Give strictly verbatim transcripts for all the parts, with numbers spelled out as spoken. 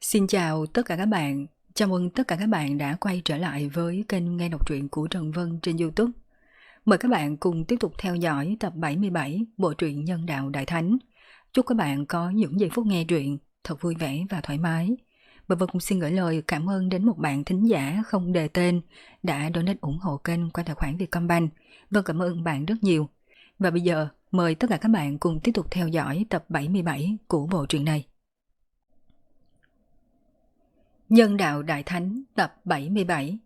Xin chào tất cả các bạn, chào mừng tất cả các bạn đã quay trở lại với kênh nghe đọc truyện của Trần Vân trên YouTube. Mời các bạn cùng tiếp tục theo dõi tập bảy mươi bảy bộ truyện Nhân đạo Đại Thánh. Chúc các bạn có những giây phút nghe truyện thật vui vẻ và thoải mái. Và Vân cũng xin gửi lời cảm ơn đến một bạn thính giả không đề tên đã donate ủng hộ kênh qua tài khoản Vietcombank. Vân cảm ơn bạn rất nhiều. Và bây giờ mời tất cả các bạn cùng tiếp tục theo dõi tập bảy mươi bảy của bộ truyện này. Nhân đạo Đại Thánh tập bảy mươi bảy.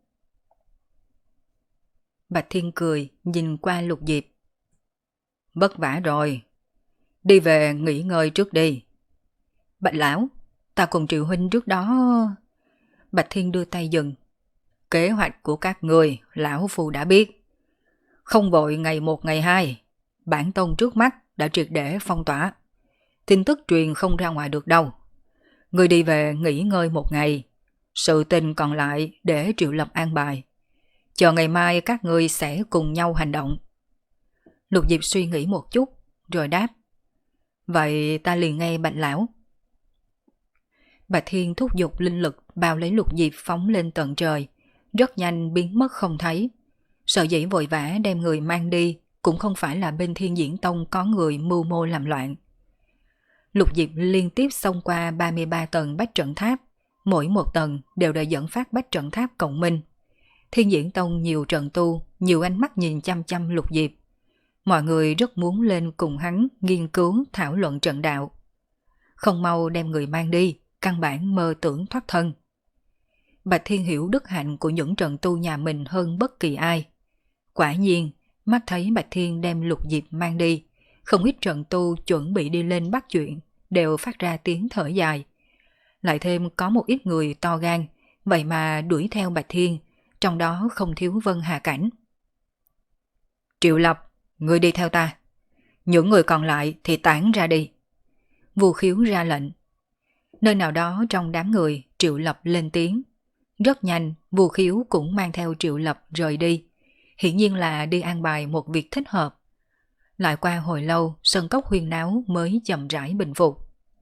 Bạch Thiên cười nhìn qua Lục Diệp. Vất vả rồi, đi về nghỉ ngơi trước đi. Bạch lão, ta cùng Triệu huynh trước đó. Bạch Thiên đưa tay dừng. Kế hoạch của các người lão phu đã biết. Không vội ngày một ngày hai, bản tông trước mắt đã triệt để phong tỏa. Tin tức truyền không ra ngoài được đâu. Người đi về nghỉ ngơi một ngày, sự tình còn lại để Triệu Lập an bài. Chờ ngày mai các ngươi sẽ cùng nhau hành động. Lục Diệp suy nghĩ một chút, rồi đáp. Vậy ta liền nghe Bạch lão. Bạch Thiên thúc giục linh lực bao lấy Lục Diệp phóng lên tận trời, rất nhanh biến mất không thấy. Sợ dĩ vội vã đem người mang đi cũng không phải là bên Thiên Diễn Tông có người mưu mô làm loạn. Lục Diệp liên tiếp xông qua ba mươi ba tầng bách trận tháp, mỗi một tầng đều đã dẫn phát bách trận tháp cộng minh. Thiên Diễn Tông nhiều trận tu, nhiều ánh mắt nhìn chăm chăm Lục Diệp. Mọi người rất muốn lên cùng hắn nghiên cứu thảo luận trận đạo. Không mau đem người mang đi, căn bản mơ tưởng thoát thân. Bạch Thiên hiểu đức hạnh của những trận tu nhà mình hơn bất kỳ ai. Quả nhiên, mắt thấy Bạch Thiên đem Lục Diệp mang đi, không ít trận tu chuẩn bị đi lên bắt chuyện đều phát ra tiếng thở dài. Lại thêm có một ít người to gan, vậy mà đuổi theo Bạch Thiên, trong đó không thiếu Vân Hà Cảnh. Triệu Lập, người đi theo ta. Những người còn lại thì tản ra đi. Vu Khiếu ra lệnh. Nơi nào đó trong đám người, Triệu Lập lên tiếng. Rất nhanh, Vu Khiếu cũng mang theo Triệu Lập rời đi. Hiển nhiên là đi an bài một việc thích hợp. Lại qua hồi lâu, sân cốc huyên náo mới chậm rãi bình phục.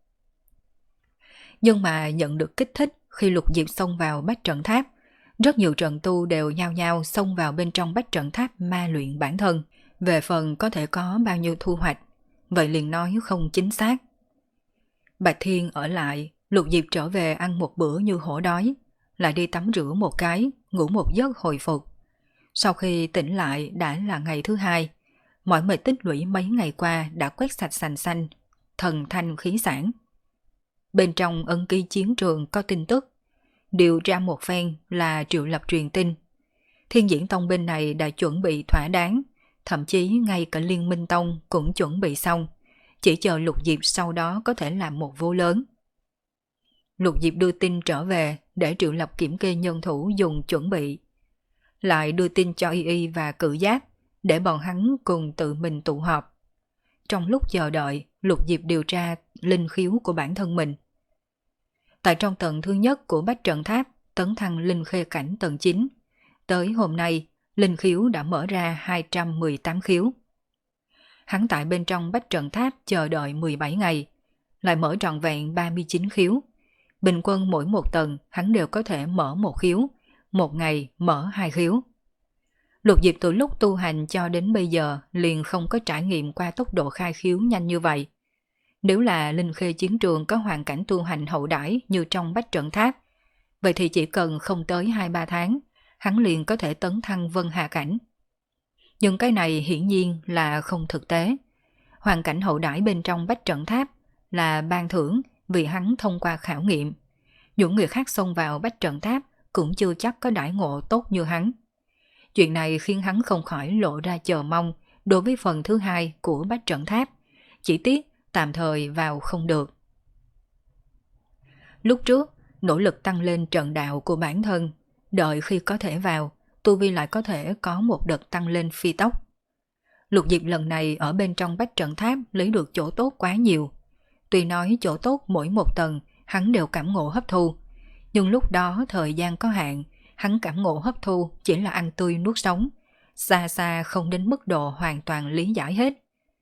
Nhưng mà nhận được kích thích khi Lục Diệp xông vào bách trận tháp, rất nhiều trận tu đều nhao nhao xông vào bên trong bách trận tháp ma luyện bản thân. Về phần có thể có bao nhiêu thu hoạch, vậy liền nói không chính xác. Bạch Thiên ở lại, Lục Diệp trở về ăn một bữa như hổ đói, lại đi tắm rửa một cái, ngủ một giấc hồi phục. Sau khi tỉnh lại đã là ngày thứ hai, mọi mệt tích lũy mấy ngày qua đã quét sạch sành xanh, thần thanh khí sản. Bên trong ân ký chiến trường có tin tức, điều ra một phen là Triệu Lập truyền tin. Thiên Diễn Tông bên này đã chuẩn bị thỏa đáng, thậm chí ngay cả Liên Minh Tông cũng chuẩn bị xong, chỉ chờ Lục Diệp sau đó có thể làm một vô lớn. Lục Diệp đưa tin trở về để Triệu Lập kiểm kê nhân thủ dùng chuẩn bị. Lại đưa tin cho Y Y và Cự Giáp để bọn hắn cùng tự mình tụ họp. Trong lúc chờ đợi, Lục Diệp điều tra linh khiếu của bản thân mình. Tại trong tầng thứ nhất của bách trận tháp, tấn thăng linh khê cảnh tầng chín. Tới hôm nay, linh khiếu đã mở ra hai trăm mười tám khiếu. Hắn tại bên trong bách trận tháp chờ đợi mười bảy ngày, lại mở trọn vẹn ba mươi chín khiếu. Bình quân mỗi một tầng hắn đều có thể mở một khiếu, một ngày mở hai khiếu. Lục Diệp từ lúc tu hành cho đến bây giờ liền không có trải nghiệm qua tốc độ khai khiếu nhanh như vậy. Nếu là linh khê chiến trường có hoàn cảnh tu hành hậu đãi như trong bách trận tháp, vậy thì chỉ cần không tới hai ba tháng, hắn liền có thể tấn thăng Vân Hà Cảnh. Nhưng cái này hiển nhiên là không thực tế. Hoàn cảnh hậu đãi bên trong bách trận tháp là ban thưởng vì hắn thông qua khảo nghiệm. Những người khác xông vào bách trận tháp cũng chưa chắc có đãi ngộ tốt như hắn. Chuyện này khiến hắn không khỏi lộ ra chờ mong đối với phần thứ hai của bách trận tháp. Chỉ tiếc tạm thời vào không được. Lúc trước, nỗ lực tăng lên trận đạo của bản thân, đợi khi có thể vào, tu vi lại có thể có một đợt tăng lên phi tốc. Lục Diệp lần này ở bên trong bách trận tháp lấy được chỗ tốt quá nhiều. Tuy nói chỗ tốt mỗi một tầng hắn đều cảm ngộ hấp thu, nhưng lúc đó thời gian có hạn, hắn cảm ngộ hấp thu chỉ là ăn tươi nuốt sống, xa xa không đến mức độ hoàn toàn lý giải hết.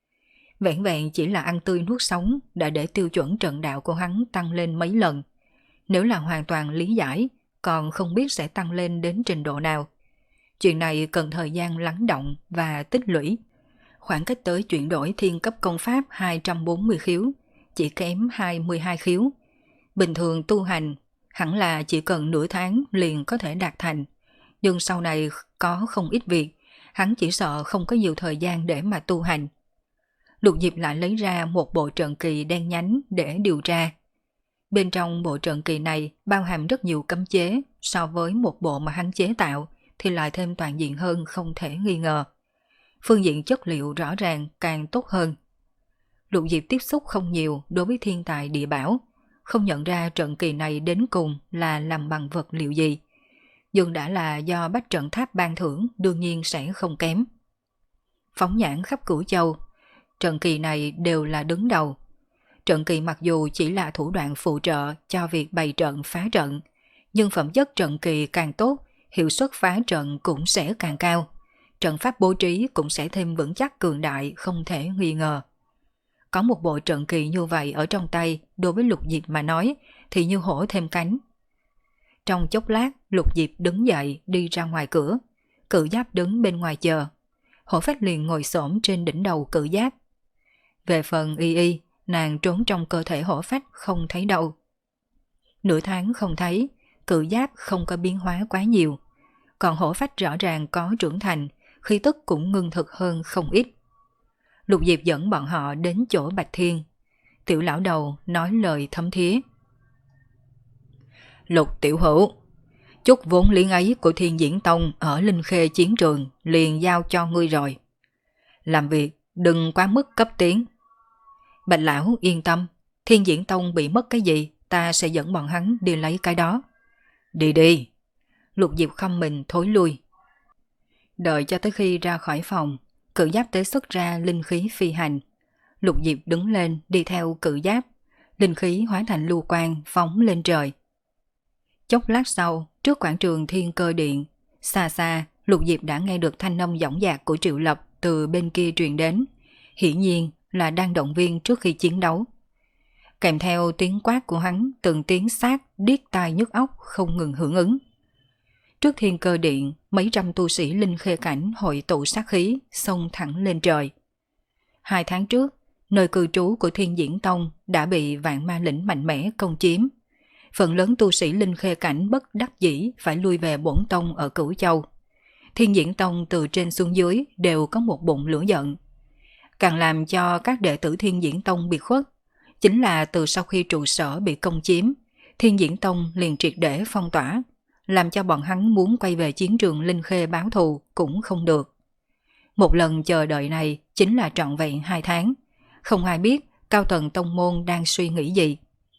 Vẹn vẹn chỉ là ăn tươi nuốt sống đã để tiêu chuẩn trận đạo của hắn tăng lên mấy lần. Nếu là hoàn toàn lý giải, còn không biết sẽ tăng lên đến trình độ nào. Chuyện này cần thời gian lắng động và tích lũy. Khoảng cách tới chuyển đổi thiên cấp công pháp hai trăm bốn mươi khiếu, chỉ kém hai mươi hai khiếu. Bình thường tu hành, hẳn là chỉ cần nửa tháng liền có thể đạt thành. Nhưng sau này có không ít việc, hắn chỉ sợ không có nhiều thời gian để mà tu hành. Lục Diệp lại lấy ra một bộ trận kỳ đen nhánh để điều tra. Bên trong bộ trận kỳ này bao hàm rất nhiều cấm chế, so với một bộ mà hắn chế tạo thì lại thêm toàn diện hơn không thể nghi ngờ. Phương diện chất liệu rõ ràng càng tốt hơn. Lục Diệp tiếp xúc không nhiều đối với thiên tài địa bảo, không nhận ra trận kỳ này đến cùng là làm bằng vật liệu gì. Nhưng đã là do Bách Trận Tháp ban thưởng, đương nhiên sẽ không kém. Phóng nhãn khắp Cửu Châu, trận kỳ này đều là đứng đầu. Trận kỳ mặc dù chỉ là thủ đoạn phụ trợ cho việc bày trận phá trận, nhưng phẩm chất trận kỳ càng tốt, hiệu suất phá trận cũng sẽ càng cao. Trận pháp bố trí cũng sẽ thêm vững chắc cường đại, không thể nghi ngờ. Có một bộ trận kỳ như vậy ở trong tay, đối với Lục Diệp mà nói thì như hổ thêm cánh. Trong chốc lát, Lục Diệp đứng dậy đi ra ngoài cửa. Cự Giáp đứng bên ngoài chờ. Hổ Phách liền ngồi xổm trên đỉnh đầu Cự Giáp. Về phần Y Y, nàng trốn trong cơ thể Hổ Phách không thấy đâu. Nửa tháng không thấy, Cự Giáp không có biến hóa quá nhiều. Còn Hổ Phách rõ ràng có trưởng thành, khí tức cũng ngưng thực hơn không ít. Lục Diệp dẫn bọn họ đến chỗ Bạch Thiên. Tiểu lão đầu nói lời thấm thía. Lục tiểu hữu, chút vốn liếng ấy của Thiên Diễn Tông ở Linh Khê chiến trường liền giao cho ngươi rồi. Làm việc đừng quá mức cấp tiến. Bạch lão yên tâm, Thiên Diễn Tông bị mất cái gì, ta sẽ dẫn bọn hắn đi lấy cái đó. Đi đi. Lục Diệp khom mình thối lui. Đợi cho tới khi ra khỏi phòng, Cự Giáp tế xuất ra linh khí phi hành. Lục Diệp đứng lên đi theo Cự Giáp, linh khí hóa thành lưu quang phóng lên trời. Chốc lát sau, trước quảng trường Thiên Cơ Điện, xa xa, Lục Diệp đã nghe được thanh âm dõng dạc của Triệu Lập từ bên kia truyền đến, hiển nhiên là đang động viên trước khi chiến đấu. Kèm theo tiếng quát của hắn, từng tiếng sát điếc tai nhức óc không ngừng hưởng ứng. Trước Thiên Cơ Điện, mấy trăm tu sĩ linh khê cảnh hội tụ sát khí, xông thẳng lên trời. Hai tháng trước, nơi cư trú của Thiên Diễn Tông đã bị vạn ma lĩnh mạnh mẽ công chiếm. Phần lớn tu sĩ linh khê cảnh bất đắc dĩ phải lui về bổn tông ở Cửu Châu. Thiên Diễn Tông từ trên xuống dưới đều có một bụng lửa giận. Càng làm cho các đệ tử Thiên Diễn Tông bị khuất, chính là từ sau khi trụ sở bị công chiếm, Thiên Diễn Tông liền triệt để phong tỏa, làm cho bọn hắn muốn quay về chiến trường Linh Khê báo thù cũng không được. Một lần chờ đợi này chính là trọn vẹn hai tháng, không ai biết cao tầng tông môn đang suy nghĩ gì.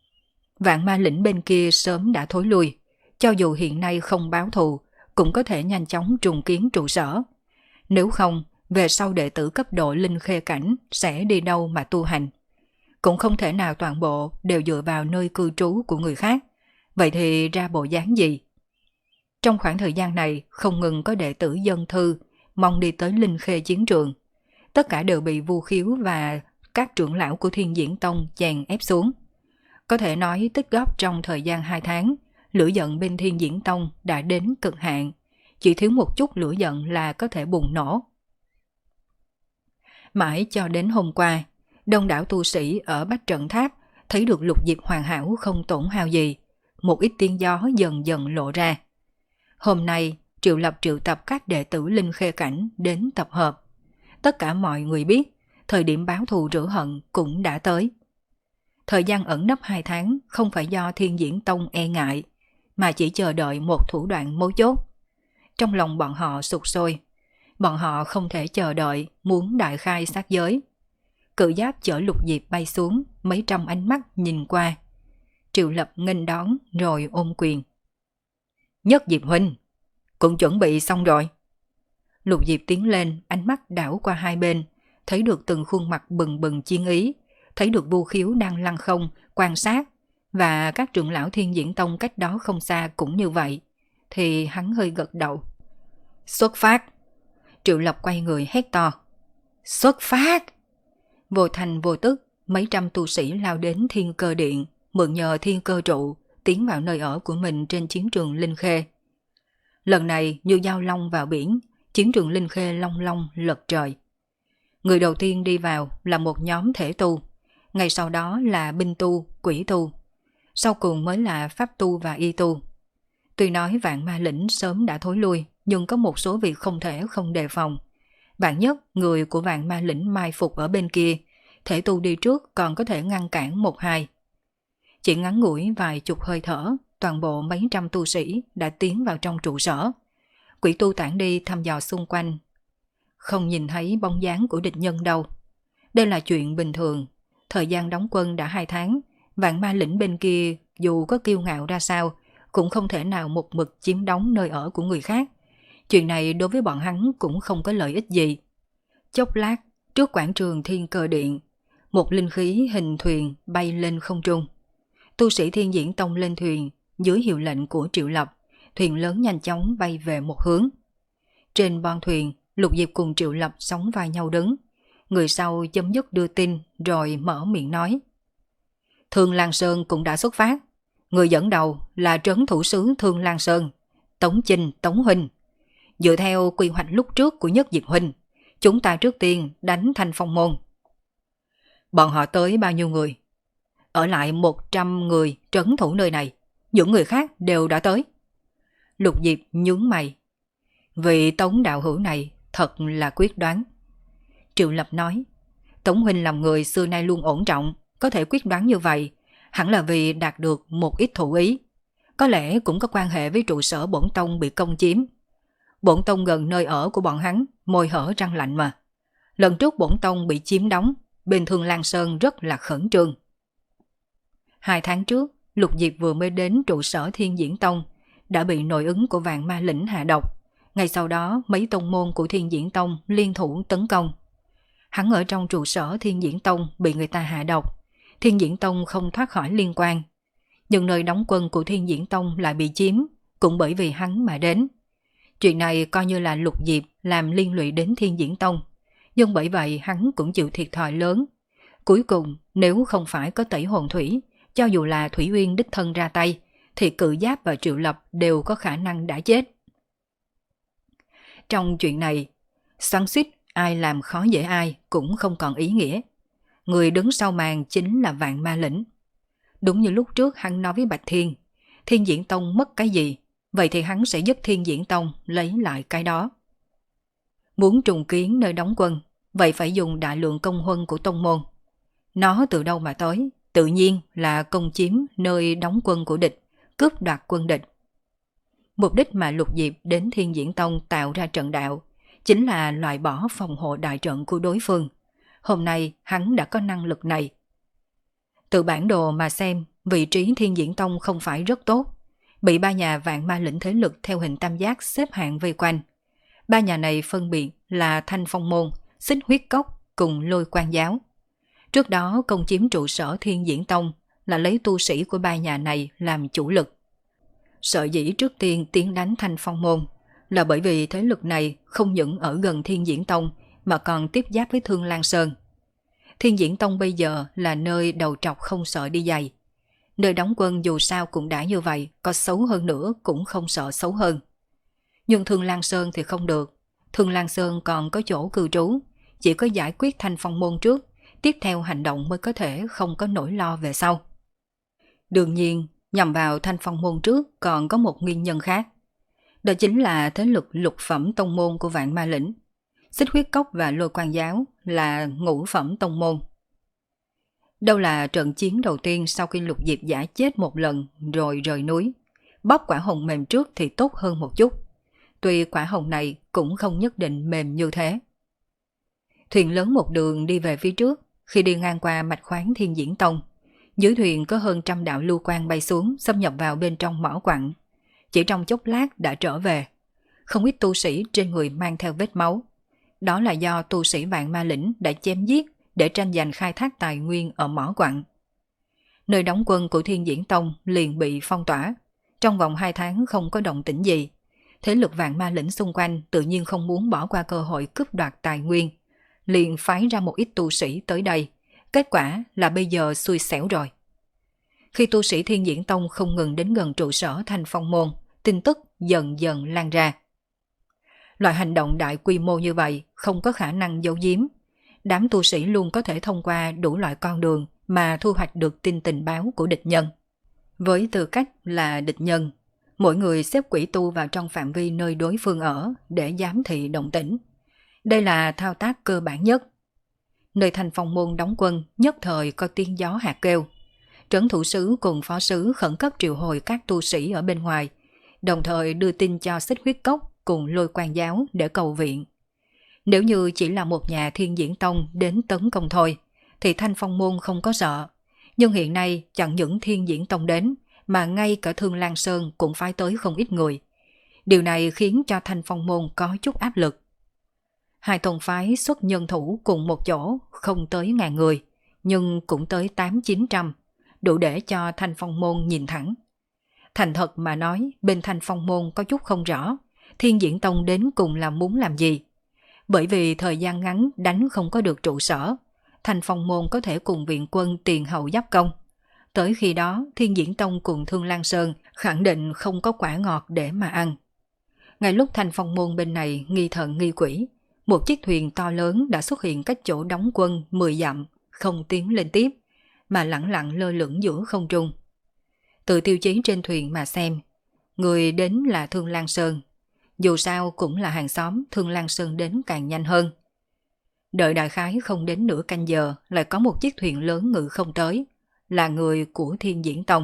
Vạn ma lĩnh bên kia sớm đã thối lui, cho dù hiện nay không báo thù, cũng có thể nhanh chóng trùng kiến trụ sở. Nếu không, về sau đệ tử cấp độ Linh Khê cảnh sẽ đi đâu mà tu hành. Cũng không thể nào toàn bộ đều dựa vào nơi cư trú của người khác, vậy thì ra bộ dáng gì? Trong khoảng thời gian này không ngừng có đệ tử dân thư mong đi tới Linh Khê chiến trường. Tất cả đều bị Vu Khiếu và các trưởng lão của Thiên Diễn Tông chèn ép xuống. Có thể nói tích góp trong thời gian hai tháng, lửa giận bên Thiên Diễn Tông đã đến cực hạn. Chỉ thiếu một chút lửa giận là có thể bùng nổ. Mãi cho đến hôm qua, đông đảo tu sĩ ở Bách Trận Tháp thấy được Lục Diệp hoàn hảo không tổn hao gì. Một ít tiếng gió dần dần lộ ra. Hôm nay, Triệu Lập triệu tập các đệ tử Linh Khê cảnh đến tập hợp. Tất cả mọi người biết, thời điểm báo thù rửa hận cũng đã tới. Thời gian ẩn nấp hai tháng không phải do Thiên Diễn Tông e ngại, mà chỉ chờ đợi một thủ đoạn mấu chốt. Trong lòng bọn họ sụt sôi. Bọn họ không thể chờ đợi, muốn đại khai sát giới. Cự Giáp chở Lục Diệp bay xuống, mấy trăm ánh mắt nhìn qua. Triệu Lập nghênh đón rồi ôm quyền. Nhất Diệp huynh, cũng chuẩn bị xong rồi. Lục Diệp tiến lên, ánh mắt đảo qua hai bên, thấy được từng khuôn mặt bừng bừng chiến ý, thấy được Vu Khiếu đang lăng không, quan sát, và các trưởng lão Thiên Diễn Tông cách đó không xa cũng như vậy, thì hắn hơi gật đầu. Xuất phát! Triệu Lập quay người hét to. Xuất phát! Vô thành vô tức, mấy trăm tu sĩ lao đến Thiên Cơ Điện, mượn nhờ Thiên Cơ Trụ, tiến vào nơi ở của mình trên chiến trường Linh Khê. Lần này như dao long vào biển, chiến trường Linh Khê long long lật trời. Người đầu tiên đi vào là một nhóm thể tu, ngay sau đó là binh tu, quỷ tu, sau cùng mới là pháp tu và y tu. Tuy nói vạn ma lĩnh sớm đã thối lui, nhưng có một số việc không thể không đề phòng. Vạn nhất người của vạn ma lĩnh mai phục ở bên kia, thể tu đi trước còn có thể ngăn cản một hai. Chỉ ngắn ngủi vài chục hơi thở, toàn bộ mấy trăm tu sĩ đã tiến vào trong trụ sở. Quỷ tu tản đi thăm dò xung quanh, không nhìn thấy bóng dáng của địch nhân đâu. Đây là chuyện bình thường. Thời gian đóng quân đã hai tháng, vạn ma lĩnh bên kia dù có kiêu ngạo ra sao, cũng không thể nào một mực chiếm đóng nơi ở của người khác. Chuyện này đối với bọn hắn cũng không có lợi ích gì. Chốc lát, trước quảng trường Thiên Cơ Điện, một linh khí hình thuyền bay lên không trung. Tu sĩ Thiên Diễn Tông lên thuyền, dưới hiệu lệnh của Triệu Lập, thuyền lớn nhanh chóng bay về một hướng. Trên bon thuyền, Lục Diệp cùng Triệu Lập sóng vai nhau đứng. Người sau chấm dứt đưa tin rồi mở miệng nói. Thương Lan Sơn cũng đã xuất phát. Người dẫn đầu là trấn thủ sứ Thương Lan Sơn, Tống Chinh, Tống Huynh. Dựa theo quy hoạch lúc trước của Nhất Diệp Huynh, chúng ta trước tiên đánh Thanh Phong Môn. Bọn họ tới bao nhiêu người? Ở lại một trăm người trấn thủ nơi này. Những người khác đều đã tới. Lục Diệp nhướng mày. Vị Tống đạo hữu này thật là quyết đoán. Triệu Lập nói. Tống Huynh làm người xưa nay luôn ổn trọng, có thể quyết đoán như vậy, hẳn là vì đạt được một ít thủ ý. Có lẽ cũng có quan hệ với trụ sở bổn tông bị công chiếm. Bổn tông gần nơi ở của bọn hắn, môi hở răng lạnh mà. Lần trước bổn tông bị chiếm đóng, bên Thương Lan Sơn rất là khẩn trương. Hai tháng trước, Lục Diệp vừa mới đến trụ sở Thiên Diễn Tông, đã bị nội ứng của vạn ma lĩnh hạ độc. Ngay sau đó, mấy tông môn của Thiên Diễn Tông liên thủ tấn công. Hắn ở trong trụ sở Thiên Diễn Tông bị người ta hạ độc. Thiên Diễn Tông không thoát khỏi liên quan. Nhưng nơi đóng quân của Thiên Diễn Tông lại bị chiếm, cũng bởi vì hắn mà đến. Chuyện này coi như là Lục Diệp làm liên lụy đến Thiên Diễn Tông. Nhưng bởi vậy hắn cũng chịu thiệt thòi lớn. Cuối cùng, nếu không phải có Tẩy Hồn Thủy, cho dù là Thủy Uyên đích thân ra tay, thì Cự Giáp và Triệu Lập đều có khả năng đã chết. Trong chuyện này, xoắn xuýt ai làm khó dễ ai cũng không còn ý nghĩa. Người đứng sau màn chính là vạn ma lĩnh. Đúng như lúc trước hắn nói với Bạch Thiên, Thiên Diễn Tông mất cái gì, vậy thì hắn sẽ giúp Thiên Diễn Tông lấy lại cái đó. Muốn trùng kiến nơi đóng quân, vậy phải dùng đại lượng công huân của tông môn. Nó từ đâu mà tới? Tự nhiên là công chiếm nơi đóng quân của địch, cướp đoạt quân địch. Mục đích mà Lục Diệp đến Thiên Diễn Tông tạo ra trận đạo chính là loại bỏ phòng hộ đại trận của đối phương. Hôm nay hắn đã có năng lực này. Từ bản đồ mà xem, vị trí Thiên Diễn Tông không phải rất tốt. Bị ba nhà vạn ma lĩnh thế lực theo hình tam giác xếp hạng vây quanh. Ba nhà này phân biệt là Thanh Phong Môn, Xích Huyết Cốc cùng Lôi Quan Giáo. Trước đó công chiếm trụ sở Thiên Diễn Tông là lấy tu sĩ của ba nhà này làm chủ lực. Sở dĩ trước tiên tiến đánh Thanh Phong Môn là bởi vì thế lực này không những ở gần Thiên Diễn Tông mà còn tiếp giáp với Thương Lan Sơn. Thiên Diễn Tông bây giờ là nơi đầu trọc không sợ đi giày. Nơi đóng quân dù sao cũng đã như vậy, có xấu hơn nữa cũng không sợ xấu hơn. Nhưng Thương Lan Sơn thì không được. Thương Lan Sơn còn có chỗ cư trú, chỉ có giải quyết Thanh Phong Môn trước, tiếp theo hành động mới có thể không có nỗi lo về sau. Đương nhiên, nhằm vào Thanh Phong Môn trước còn có một nguyên nhân khác. Đó chính là thế lực lục phẩm tông môn của vạn ma lĩnh. Xích Huyết Cốc và Lôi Quan Giáo là ngũ phẩm tông môn. Đâu là trận chiến đầu tiên sau khi Lục Diệp giả chết một lần rồi rời núi. Bóp quả hồng mềm trước thì tốt hơn một chút. Tuy quả hồng này cũng không nhất định mềm như thế. Thuyền lớn một đường đi về phía trước, khi đi ngang qua mạch khoáng Thiên Diễn Tông. Dưới thuyền có hơn trăm đạo lưu quang bay xuống, xâm nhập vào bên trong mỏ quặng. Chỉ trong chốc lát đã trở về. Không ít tu sĩ trên người mang theo vết máu. Đó là do tu sĩ vạn ma lĩnh đã chém giết để tranh giành khai thác tài nguyên ở mỏ quặng. Nơi đóng quân của Thiên Diễn Tông liền bị phong tỏa. Trong vòng hai tháng không có động tĩnh gì. Thế lực vạn ma lĩnh xung quanh tự nhiên không muốn bỏ qua cơ hội cướp đoạt tài nguyên. Liền phái ra một ít tu sĩ tới đây. Kết quả là bây giờ xui xẻo rồi. Khi tu sĩ Thiên Diễn Tông không ngừng đến gần trụ sở Thanh Phong Môn, tin tức dần dần lan ra. Loại hành động đại quy mô như vậy không có khả năng giấu giếm. Đám tu sĩ luôn có thể thông qua đủ loại con đường mà thu hoạch được tin tình báo của địch nhân. Với tư cách là địch nhân, mỗi người xếp quỷ tu vào trong phạm vi nơi đối phương ở để giám thị động tĩnh. Đây là thao tác cơ bản nhất. Nơi Thanh Phong Môn đóng quân nhất thời có tiếng gió hạt kêu. Trấn thủ sứ cùng phó sứ khẩn cấp triệu hồi các tu sĩ ở bên ngoài, đồng thời đưa tin cho Xích Huyết Cốc cùng Lôi Quan giáo để cầu viện. Nếu như chỉ là một nhà Thiên Diễn Tông đến tấn công thôi, thì Thanh Phong Môn không có sợ. Nhưng hiện nay chẳng những Thiên Diễn Tông đến, mà ngay cả Thương Lan Sơn cũng phái tới không ít người. Điều này khiến cho Thanh Phong Môn có chút áp lực. Hai tông phái xuất nhân thủ cùng một chỗ không tới ngàn người, nhưng cũng tới tám chín trăm, đủ để cho Thanh Phong Môn nhìn thẳng. Thành thật mà nói, bên Thanh Phong Môn có chút không rõ, Thiên Diễn Tông đến cùng là muốn làm gì. Bởi vì thời gian ngắn đánh không có được trụ sở, Thanh Phong Môn có thể cùng viện quân tiền hậu giáp công. Tới khi đó, Thiên Diễn Tông cùng Thương Lan Sơn khẳng định không có quả ngọt để mà ăn. Ngay lúc Thanh Phong Môn bên này nghi thần nghi quỷ, một chiếc thuyền to lớn đã xuất hiện cách chỗ đóng quân mười dặm, không tiến lên tiếp, mà lẳng lặng lơ lửng giữa không trung. Từ tiêu chí trên thuyền mà xem, người đến là Thương Lan Sơn. Dù sao cũng là hàng xóm, Thương Lan Sơn đến càng nhanh hơn. Đợi đại khái không đến nửa canh giờ, lại có một chiếc thuyền lớn ngự không tới, là người của Thiên Diễn Tông.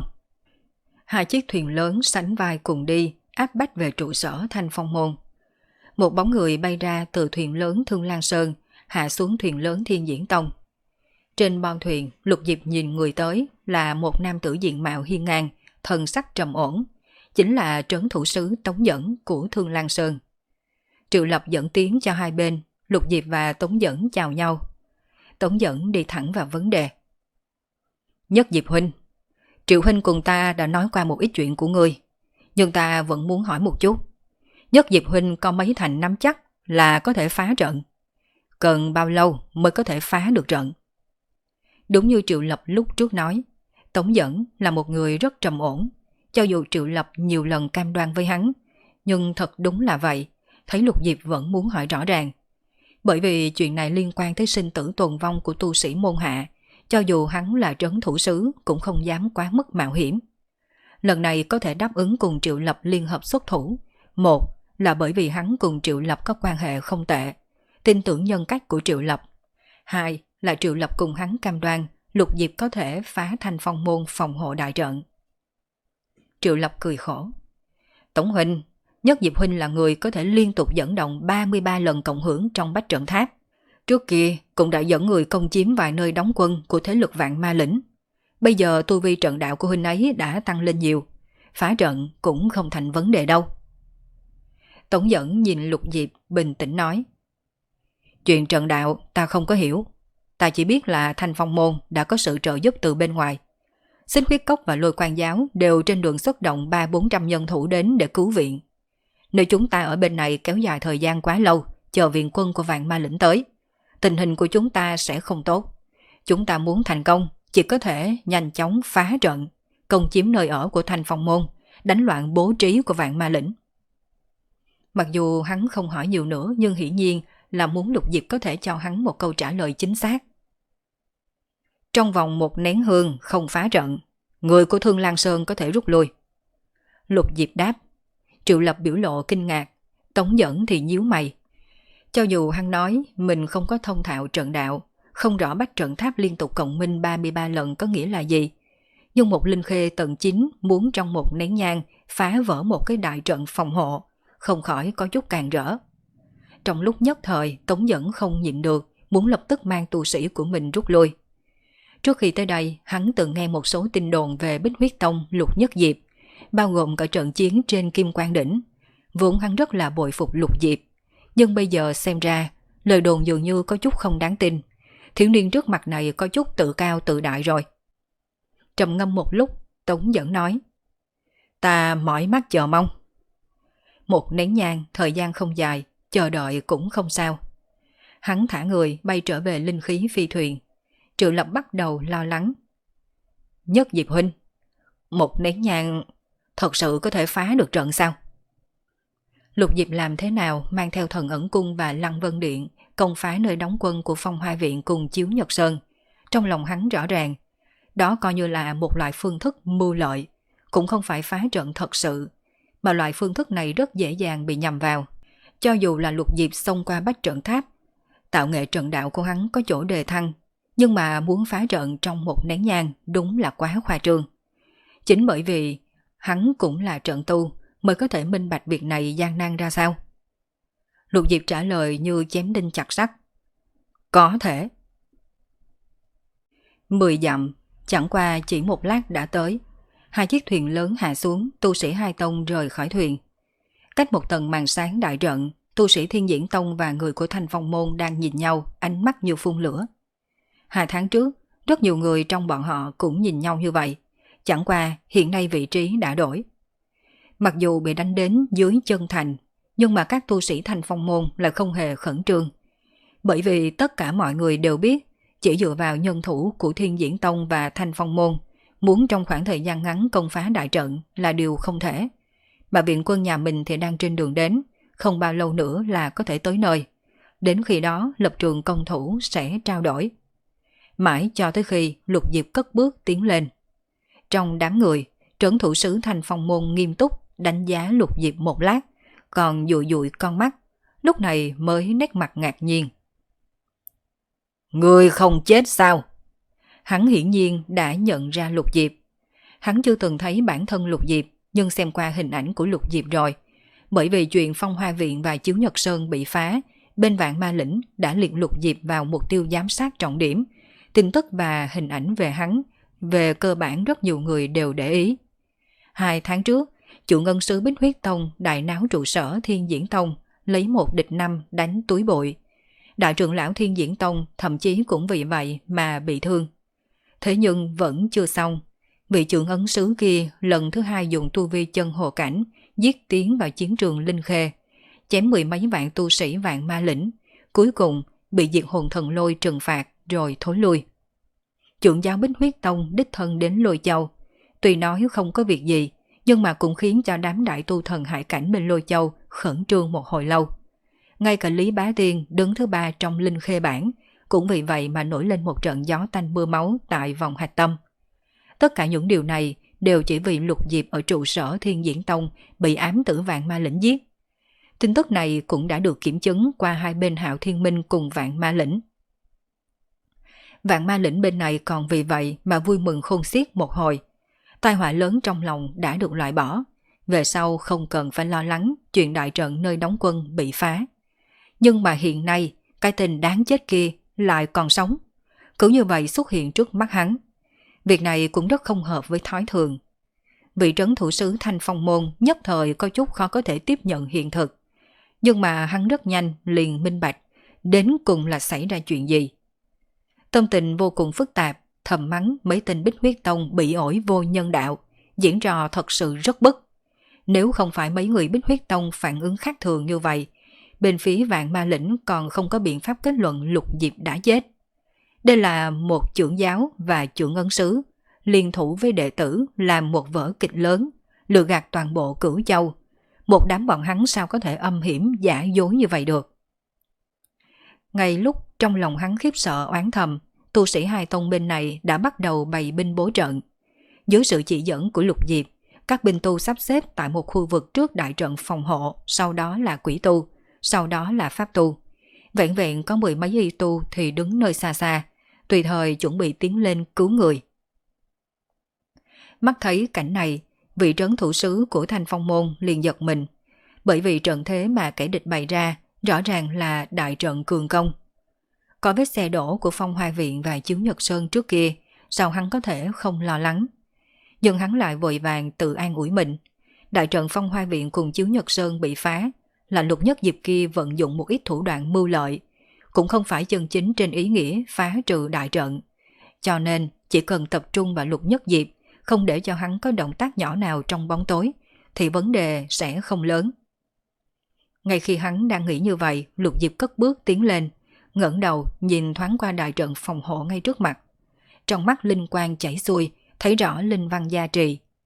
Hai chiếc thuyền lớn sánh vai cùng đi, áp bách về trụ sở Thanh Phong Môn. Một bóng người bay ra từ thuyền lớn Thương Lan Sơn, hạ xuống thuyền lớn Thiên Diễn Tông. Trên bon thuyền, Lục Diệp nhìn người tới là một nam tử diện mạo hiên ngang, thần sắc trầm ổn, chính là trấn thủ sứ Tống Dẫn của Thương Lan Sơn. Triệu Lập dẫn tiếng cho hai bên, Lục Diệp và Tống Dẫn chào nhau. Tống Dẫn đi thẳng vào vấn đề. Nhất Diệp huynh, Triệu huynh cùng ta đã nói qua một ít chuyện của ngươi, nhưng ta vẫn muốn hỏi một chút. Nhất Diệp huynh có mấy thành nắm chắc là có thể phá trận? Cần bao lâu mới có thể phá được trận? Đúng như Triệu Lập lúc trước nói, Tống Dẫn là một người rất trầm ổn. Cho dù Triệu Lập nhiều lần cam đoan với hắn, nhưng thật đúng là vậy, thấy Lục Diệp vẫn muốn hỏi rõ ràng. Bởi vì chuyện này liên quan tới sinh tử tồn vong của tu sĩ môn hạ, cho dù hắn là trấn thủ sứ cũng không dám quá mức mạo hiểm. Lần này có thể đáp ứng cùng Triệu Lập liên hợp xuất thủ. Một là bởi vì hắn cùng Triệu Lập có quan hệ không tệ, tin tưởng nhân cách của Triệu Lập. Hai là Triệu Lập cùng hắn cam đoan Lục Diệp có thể phá Thanh Phong Môn phòng hộ đại trận. Triệu Lập cười khổ. Tổng huynh, Nhất Diệp huynh là người có thể liên tục dẫn động ba mươi ba lần cộng hưởng trong bách trận tháp. Trước kia cũng đã dẫn người công chiếm vài nơi đóng quân của thế lực Vạn Ma Lĩnh. Bây giờ tu vi trận đạo của huynh ấy đã tăng lên nhiều, phá trận cũng không thành vấn đề đâu. Tống Dẫn nhìn Lục Diệp bình tĩnh nói. Chuyện trận đạo ta không có hiểu, ta chỉ biết là Thanh Phong Môn đã có sự trợ giúp từ bên ngoài. Xích Huyết Cốc và Lôi Quan giáo đều trên đường xuất động ba bốn trăm nhân thủ đến để cứu viện. Nếu chúng ta ở bên này kéo dài thời gian quá lâu, chờ viện quân của Vạn Ma Lĩnh tới, tình hình của chúng ta sẽ không tốt. Chúng ta muốn thành công, chỉ có thể nhanh chóng phá trận, công chiếm nơi ở của Thanh Phong Môn, đánh loạn bố trí của Vạn Ma Lĩnh. Mặc dù hắn không hỏi nhiều nữa, nhưng hiển nhiên là muốn Lục Diệp có thể cho hắn một câu trả lời chính xác. Trong vòng một nén hương không phá trận, người của Thương Lan Sơn có thể rút lui. Lục Diệp đáp. Triệu Lập biểu lộ kinh ngạc, Tống Dẫn thì nhíu mày. Cho dù hắn nói mình không có thông thạo trận đạo, không rõ bách trận tháp liên tục cộng minh ba mươi ba lần có nghĩa là gì, nhưng một linh khê tầng chín muốn trong một nén nhang phá vỡ một cái đại trận phòng hộ, không khỏi có chút càng rỡ. Trong lúc nhất thời, Tống Dẫn không nhịn được, muốn lập tức mang tu sĩ của mình rút lui. Trước khi tới đây, hắn từng nghe một số tin đồn về Bích Huyết Tông Lục Nhất Diệp, bao gồm cả trận chiến trên Kim Quan Đỉnh. Vốn hắn rất là bội phục Lục Diệp, nhưng bây giờ xem ra, lời đồn dường như có chút không đáng tin. Thiếu niên trước mặt này có chút tự cao tự đại rồi. Trầm ngâm một lúc, Tống Dẫn nói. Ta mỏi mắt chờ mong. Một nén nhang, thời gian không dài, chờ đợi cũng không sao. Hắn thả người bay trở về linh khí phi thuyền. Triệu Lập bắt đầu lo lắng. Nhất Diệp huynh, Một nén nhang thật sự có thể phá được trận sao? Lục Diệp làm thế nào mang theo Thần Ẩn Cung và Lăng Vân Điện công phá nơi đóng quân của Phong Hoa Viện cùng Chiếu Nhật Sơn. Trong lòng hắn rõ ràng, đó coi như là một loại phương thức mưu lợi, cũng không phải phá trận thật sự, mà loại phương thức này rất dễ dàng bị nhầm vào. Cho dù là Lục Diệp xông qua bách trận tháp, tạo nghệ trận đạo của hắn có chỗ đề thăng, nhưng mà muốn phá trận trong một nén nhang đúng là quá khoa trương. Chính bởi vì hắn cũng là trận tu mới có thể minh bạch việc này gian nan ra sao. Lục Diệp trả lời như chém đinh chặt sắt. Có thể. Mười dặm, chẳng qua chỉ một lát đã tới. Hai chiếc thuyền lớn hạ xuống, tu sĩ hai tông rời khỏi thuyền. Cách một tầng màn sáng đại trận, tu sĩ Thiên Diễn Tông và người của Thanh Phong Môn đang nhìn nhau, ánh mắt như phun lửa. Hai tháng trước, rất nhiều người trong bọn họ cũng nhìn nhau như vậy. Chẳng qua hiện nay vị trí đã đổi. Mặc dù bị đánh đến dưới chân thành, nhưng mà các tu sĩ Thanh Phong Môn lại không hề khẩn trương. Bởi vì tất cả mọi người đều biết, chỉ dựa vào nhân thủ của Thiên Diễn Tông và Thanh Phong Môn, muốn trong khoảng thời gian ngắn công phá đại trận là điều không thể. Mà viện quân nhà mình thì đang trên đường đến, không bao lâu nữa là có thể tới nơi. Đến khi đó lập trường công thủ sẽ trao đổi. Mãi cho tới khi Lục Diệp cất bước tiến lên. Trong đám người, trấn thủ sứ Thanh Phong Môn nghiêm túc đánh giá Lục Diệp một lát, còn dụi dụi con mắt, lúc này mới nét mặt ngạc nhiên. Người không chết sao? Hắn hiển nhiên đã nhận ra Lục Diệp. Hắn chưa từng thấy bản thân Lục Diệp, nhưng xem qua hình ảnh của Lục Diệp rồi. Bởi vì chuyện Phong Hoa Viện và Chiếu Nhật Sơn bị phá, bên Vạn Ma Lĩnh đã liệt Lục Diệp vào mục tiêu giám sát trọng điểm. Tin tức và hình ảnh về hắn, về cơ bản rất nhiều người đều để ý. Hai tháng trước, chủ ngân sứ Bích Huyết Tông đại náo trụ sở Thiên Diễn Tông, lấy một địch năm đánh túi bụi. Đại trưởng lão Thiên Diễn Tông thậm chí cũng vì vậy mà bị thương. Thế nhưng vẫn chưa xong. Vị trưởng ấn sứ kia lần thứ hai dùng tu vi chân hồ cảnh giết tiến vào chiến trường Linh Khê, chém mười mấy vạn tu sĩ Vạn Ma Lĩnh, cuối cùng bị diệt hồn thần lôi trừng phạt rồi thối lui. Trưởng giáo Bích Huyết Tông đích thân đến Lôi Châu, tuy nói không có việc gì, nhưng mà cũng khiến cho đám đại tu thần hải cảnh bên Lôi Châu khẩn trương một hồi lâu. Ngay cả Lý Bá Tiên đứng thứ ba trong Linh Khê bảng cũng vì vậy mà nổi lên một trận gió tanh mưa máu tại vòng hạch tâm. Tất cả những điều này đều chỉ vì Lục Diệp ở trụ sở Thiên Diễn Tông bị ám tử Vạn Ma Lĩnh giết. Tin tức này cũng đã được kiểm chứng qua hai bên Hạo Thiên Minh cùng Vạn Ma Lĩnh. Vạn Ma Lĩnh bên này còn vì vậy mà vui mừng khôn xiết một hồi. Tai họa lớn trong lòng đã được loại bỏ, về sau không cần phải lo lắng chuyện đại trận nơi đóng quân bị phá. Nhưng mà hiện nay, cái tên đáng chết kia lại còn sống. Cứ như vậy xuất hiện trước mắt hắn. Việc này cũng rất không hợp với thói thường. Vị trấn thủ sứ Thanh Phong Môn nhất thời có chút khó có thể tiếp nhận hiện thực. Nhưng mà hắn rất nhanh liền minh bạch, đến cùng là xảy ra chuyện gì. Tâm tình vô cùng phức tạp, thầm mắng mấy tên Bích Huyết Tông bị ổi vô nhân đạo, diễn trò thật sự rất bức. Nếu không phải mấy người Bích Huyết Tông phản ứng khác thường như vậy, bên phía Vạn Ma Lĩnh còn không có biện pháp kết luận Lục Diệp đã chết. Đây là một trưởng giáo và trưởng ấn sứ, liên thủ với đệ tử làm một vở kịch lớn, lừa gạt toàn bộ Cửu Châu. Một đám bọn hắn sao có thể âm hiểm giả dối như vậy được. Ngay lúc trong lòng hắn khiếp sợ oán thầm, tu sĩ hai tông bên này đã bắt đầu bày binh bố trận. Dưới sự chỉ dẫn của Lục Diệp, các binh tu sắp xếp tại một khu vực trước đại trận phòng hộ, sau đó là quỷ tu, sau đó là pháp tu. Vẹn vẹn có mười mấy y tu thì đứng nơi xa xa, tùy thời chuẩn bị tiến lên cứu người. Mắt thấy cảnh này, vị trấn thủ sứ của Thanh Phong Môn liền giật mình, bởi vì trận thế mà kẻ địch bày ra rõ ràng là đại trận cường công. Có vết xe đổ của Phong Hoa Viện và Chiếu Nhật Sơn trước kia, sao hắn có thể không lo lắng. Nhưng hắn lại vội vàng tự an ủi mình. Đại trận Phong Hoa Viện cùng Chiếu Nhật Sơn bị phá, là Lục Nhất Diệp kia vận dụng một ít thủ đoạn mưu lợi, cũng không phải chân chính trên ý nghĩa phá trừ đại trận. Cho nên chỉ cần tập trung vào Lục Nhất Diệp, không để cho hắn có động tác nhỏ nào trong bóng tối, thì vấn đề sẽ không lớn. Ngay khi hắn đang nghĩ như vậy, Lục Diệp cất bước tiến lên, ngẩng đầu nhìn thoáng qua đại trận phòng hộ ngay trước mặt. Trong mắt linh quang chảy xuôi, thấy rõ linh văn gia trì,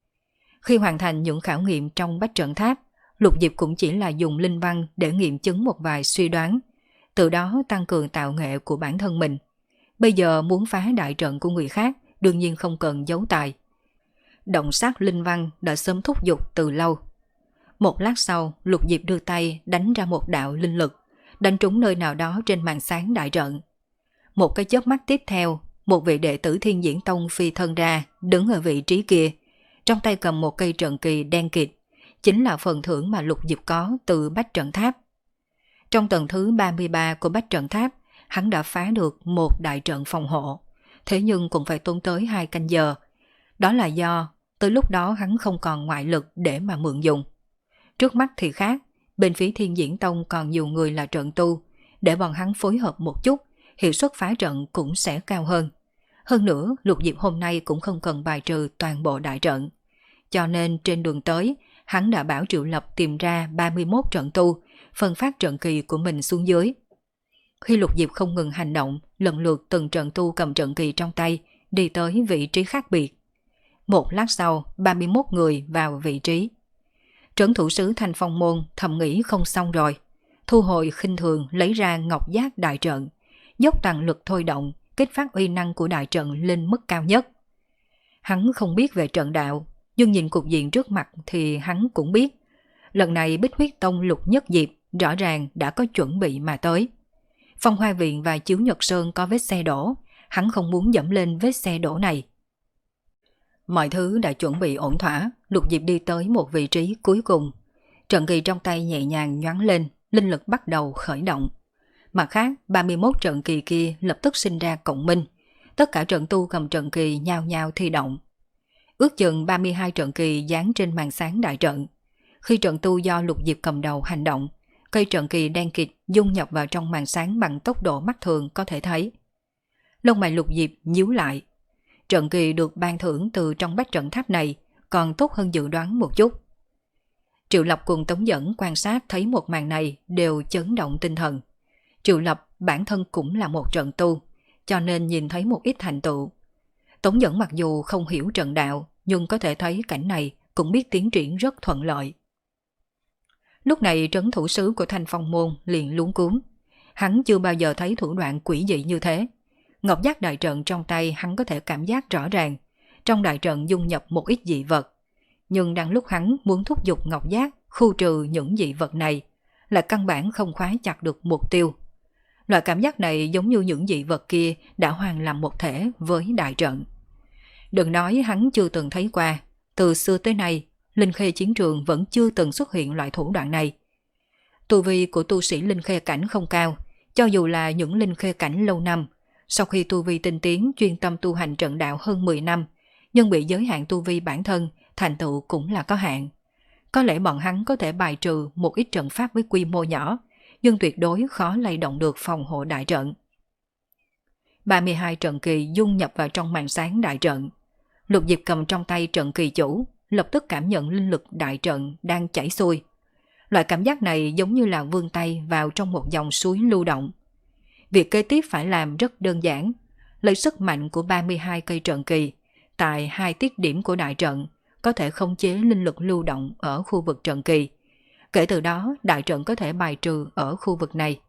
Khi hoàn thành những khảo nghiệm trong bách trận tháp, Lục Diệp cũng chỉ là dùng linh văn để nghiệm chứng một vài suy đoán, từ đó tăng cường tạo nghệ của bản thân mình. Bây giờ muốn phá đại trận của người khác, đương nhiên không cần giấu tài. Động sát linh văn đã sớm thúc giục từ lâu. Một lát sau, Lục Diệp đưa tay đánh ra một đạo linh lực, đánh trúng nơi nào đó trên màn sáng đại trận. Một cái chớp mắt tiếp theo, một vị đệ tử Thiên Diễn Tông phi thân ra, đứng ở vị trí kia, trong tay cầm một cây trận kỳ đen kịt, chính là phần thưởng mà Lục Diệp có từ bách trận tháp. Trong tầng thứ ba mươi ba của bách trận tháp, hắn đã phá được một đại trận phòng hộ, thế nhưng cũng phải tốn tới hai canh giờ. Đó là do tới lúc đó hắn không còn ngoại lực để mà mượn dùng. Trước mắt thì khác, bên phía Thiên Diễn Tông còn nhiều người là trận tu, để bọn hắn phối hợp một chút, hiệu suất phá trận cũng sẽ cao hơn. Hơn nữa, Lục Diệp hôm nay cũng không cần bài trừ toàn bộ đại trận. Cho nên trên đường tới, hắn đã bảo Triệu Lập tìm ra ba mươi mốt trận tu, phân phát trận kỳ của mình xuống dưới. Khi Lục Diệp không ngừng hành động, lần lượt từng trận tu cầm trận kỳ trong tay, đi tới vị trí khác biệt. Một lát sau, ba mươi mốt người vào vị trí. Trấn thủ sứ Thanh Phong Môn thầm nghĩ không xong rồi. Thu hồi khinh thường lấy ra ngọc giác đại trận, dốc toàn lực thôi động, kích phát uy năng của đại trận lên mức cao nhất. Hắn không biết về trận đạo, nhưng nhìn cục diện trước mặt thì hắn cũng biết. Lần này Bích Huyết Tông Lục Nhất Diệp rõ ràng đã có chuẩn bị mà tới. Phong Hoa Viện và Chiếu Nhật Sơn có vết xe đổ, hắn không muốn dẫm lên vết xe đổ này. Mọi thứ đã chuẩn bị ổn thỏa, Lục Diệp đi tới một vị trí cuối cùng. Trận kỳ trong tay nhẹ nhàng nhoáng lên, linh lực bắt đầu khởi động. Mặt khác, ba mươi mốt trận kỳ kia lập tức sinh ra cộng minh. Tất cả trận tu cầm trận kỳ nhao nhao thi động. Ước chừng ba mươi hai trận kỳ dán trên màn sáng đại trận. Khi trận tu do Lục Diệp cầm đầu hành động, cây trận kỳ đen kịt dung nhập vào trong màn sáng bằng tốc độ mắt thường có thể thấy. Lông mày Lục Diệp nhíu lại. Trận kỳ được ban thưởng từ trong bách trận tháp này còn tốt hơn dự đoán một chút. Triệu Lập cùng Tống Dẫn quan sát thấy một màn này đều chấn động tinh thần. Triệu Lập bản thân cũng là một trận tu, cho nên nhìn thấy một ít thành tựu. Tống Dẫn mặc dù không hiểu trận đạo, nhưng có thể thấy cảnh này cũng biết tiến triển rất thuận lợi. Lúc này trấn thủ sứ của Thanh Phong Môn liền luống cuống. Hắn chưa bao giờ thấy thủ đoạn quỷ dị như thế. Ngọc giác đại trận trong tay hắn có thể cảm giác rõ ràng. Trong đại trận dung nhập một ít dị vật. Nhưng đang lúc hắn muốn thúc giục ngọc giác khu trừ những dị vật này, là căn bản không khóa chặt được mục tiêu. Loại cảm giác này giống như những dị vật kia đã hoàn làm một thể với đại trận. Đừng nói hắn chưa từng thấy qua, từ xưa tới nay, Linh Khê chiến trường vẫn chưa từng xuất hiện loại thủ đoạn này. Tu vi của tu sĩ Linh Khê cảnh không cao, cho dù là những Linh Khê cảnh lâu năm, sau khi tu vi tinh tiến chuyên tâm tu hành trận đạo hơn mười năm, nhưng bị giới hạn tu vi bản thân, thành tựu cũng là có hạn. Có lẽ bọn hắn có thể bài trừ một ít trận pháp với quy mô nhỏ, nhưng tuyệt đối khó lay động được phòng hộ đại trận. ba mươi hai trận kỳ dung nhập vào trong màn sáng đại trận. Lục Diệp cầm trong tay trận kỳ chủ, lập tức cảm nhận linh lực đại trận đang chảy xuôi. Loại cảm giác này giống như là vươn tay vào trong một dòng suối lưu động. Việc kế tiếp phải làm rất đơn giản, lấy sức mạnh của ba mươi hai cây trận kỳ, tại hai tiết điểm của đại trận, có thể khống chế linh lực lưu động ở khu vực trận kỳ. Kể từ đó, đại trận có thể bài trừ ở khu vực này.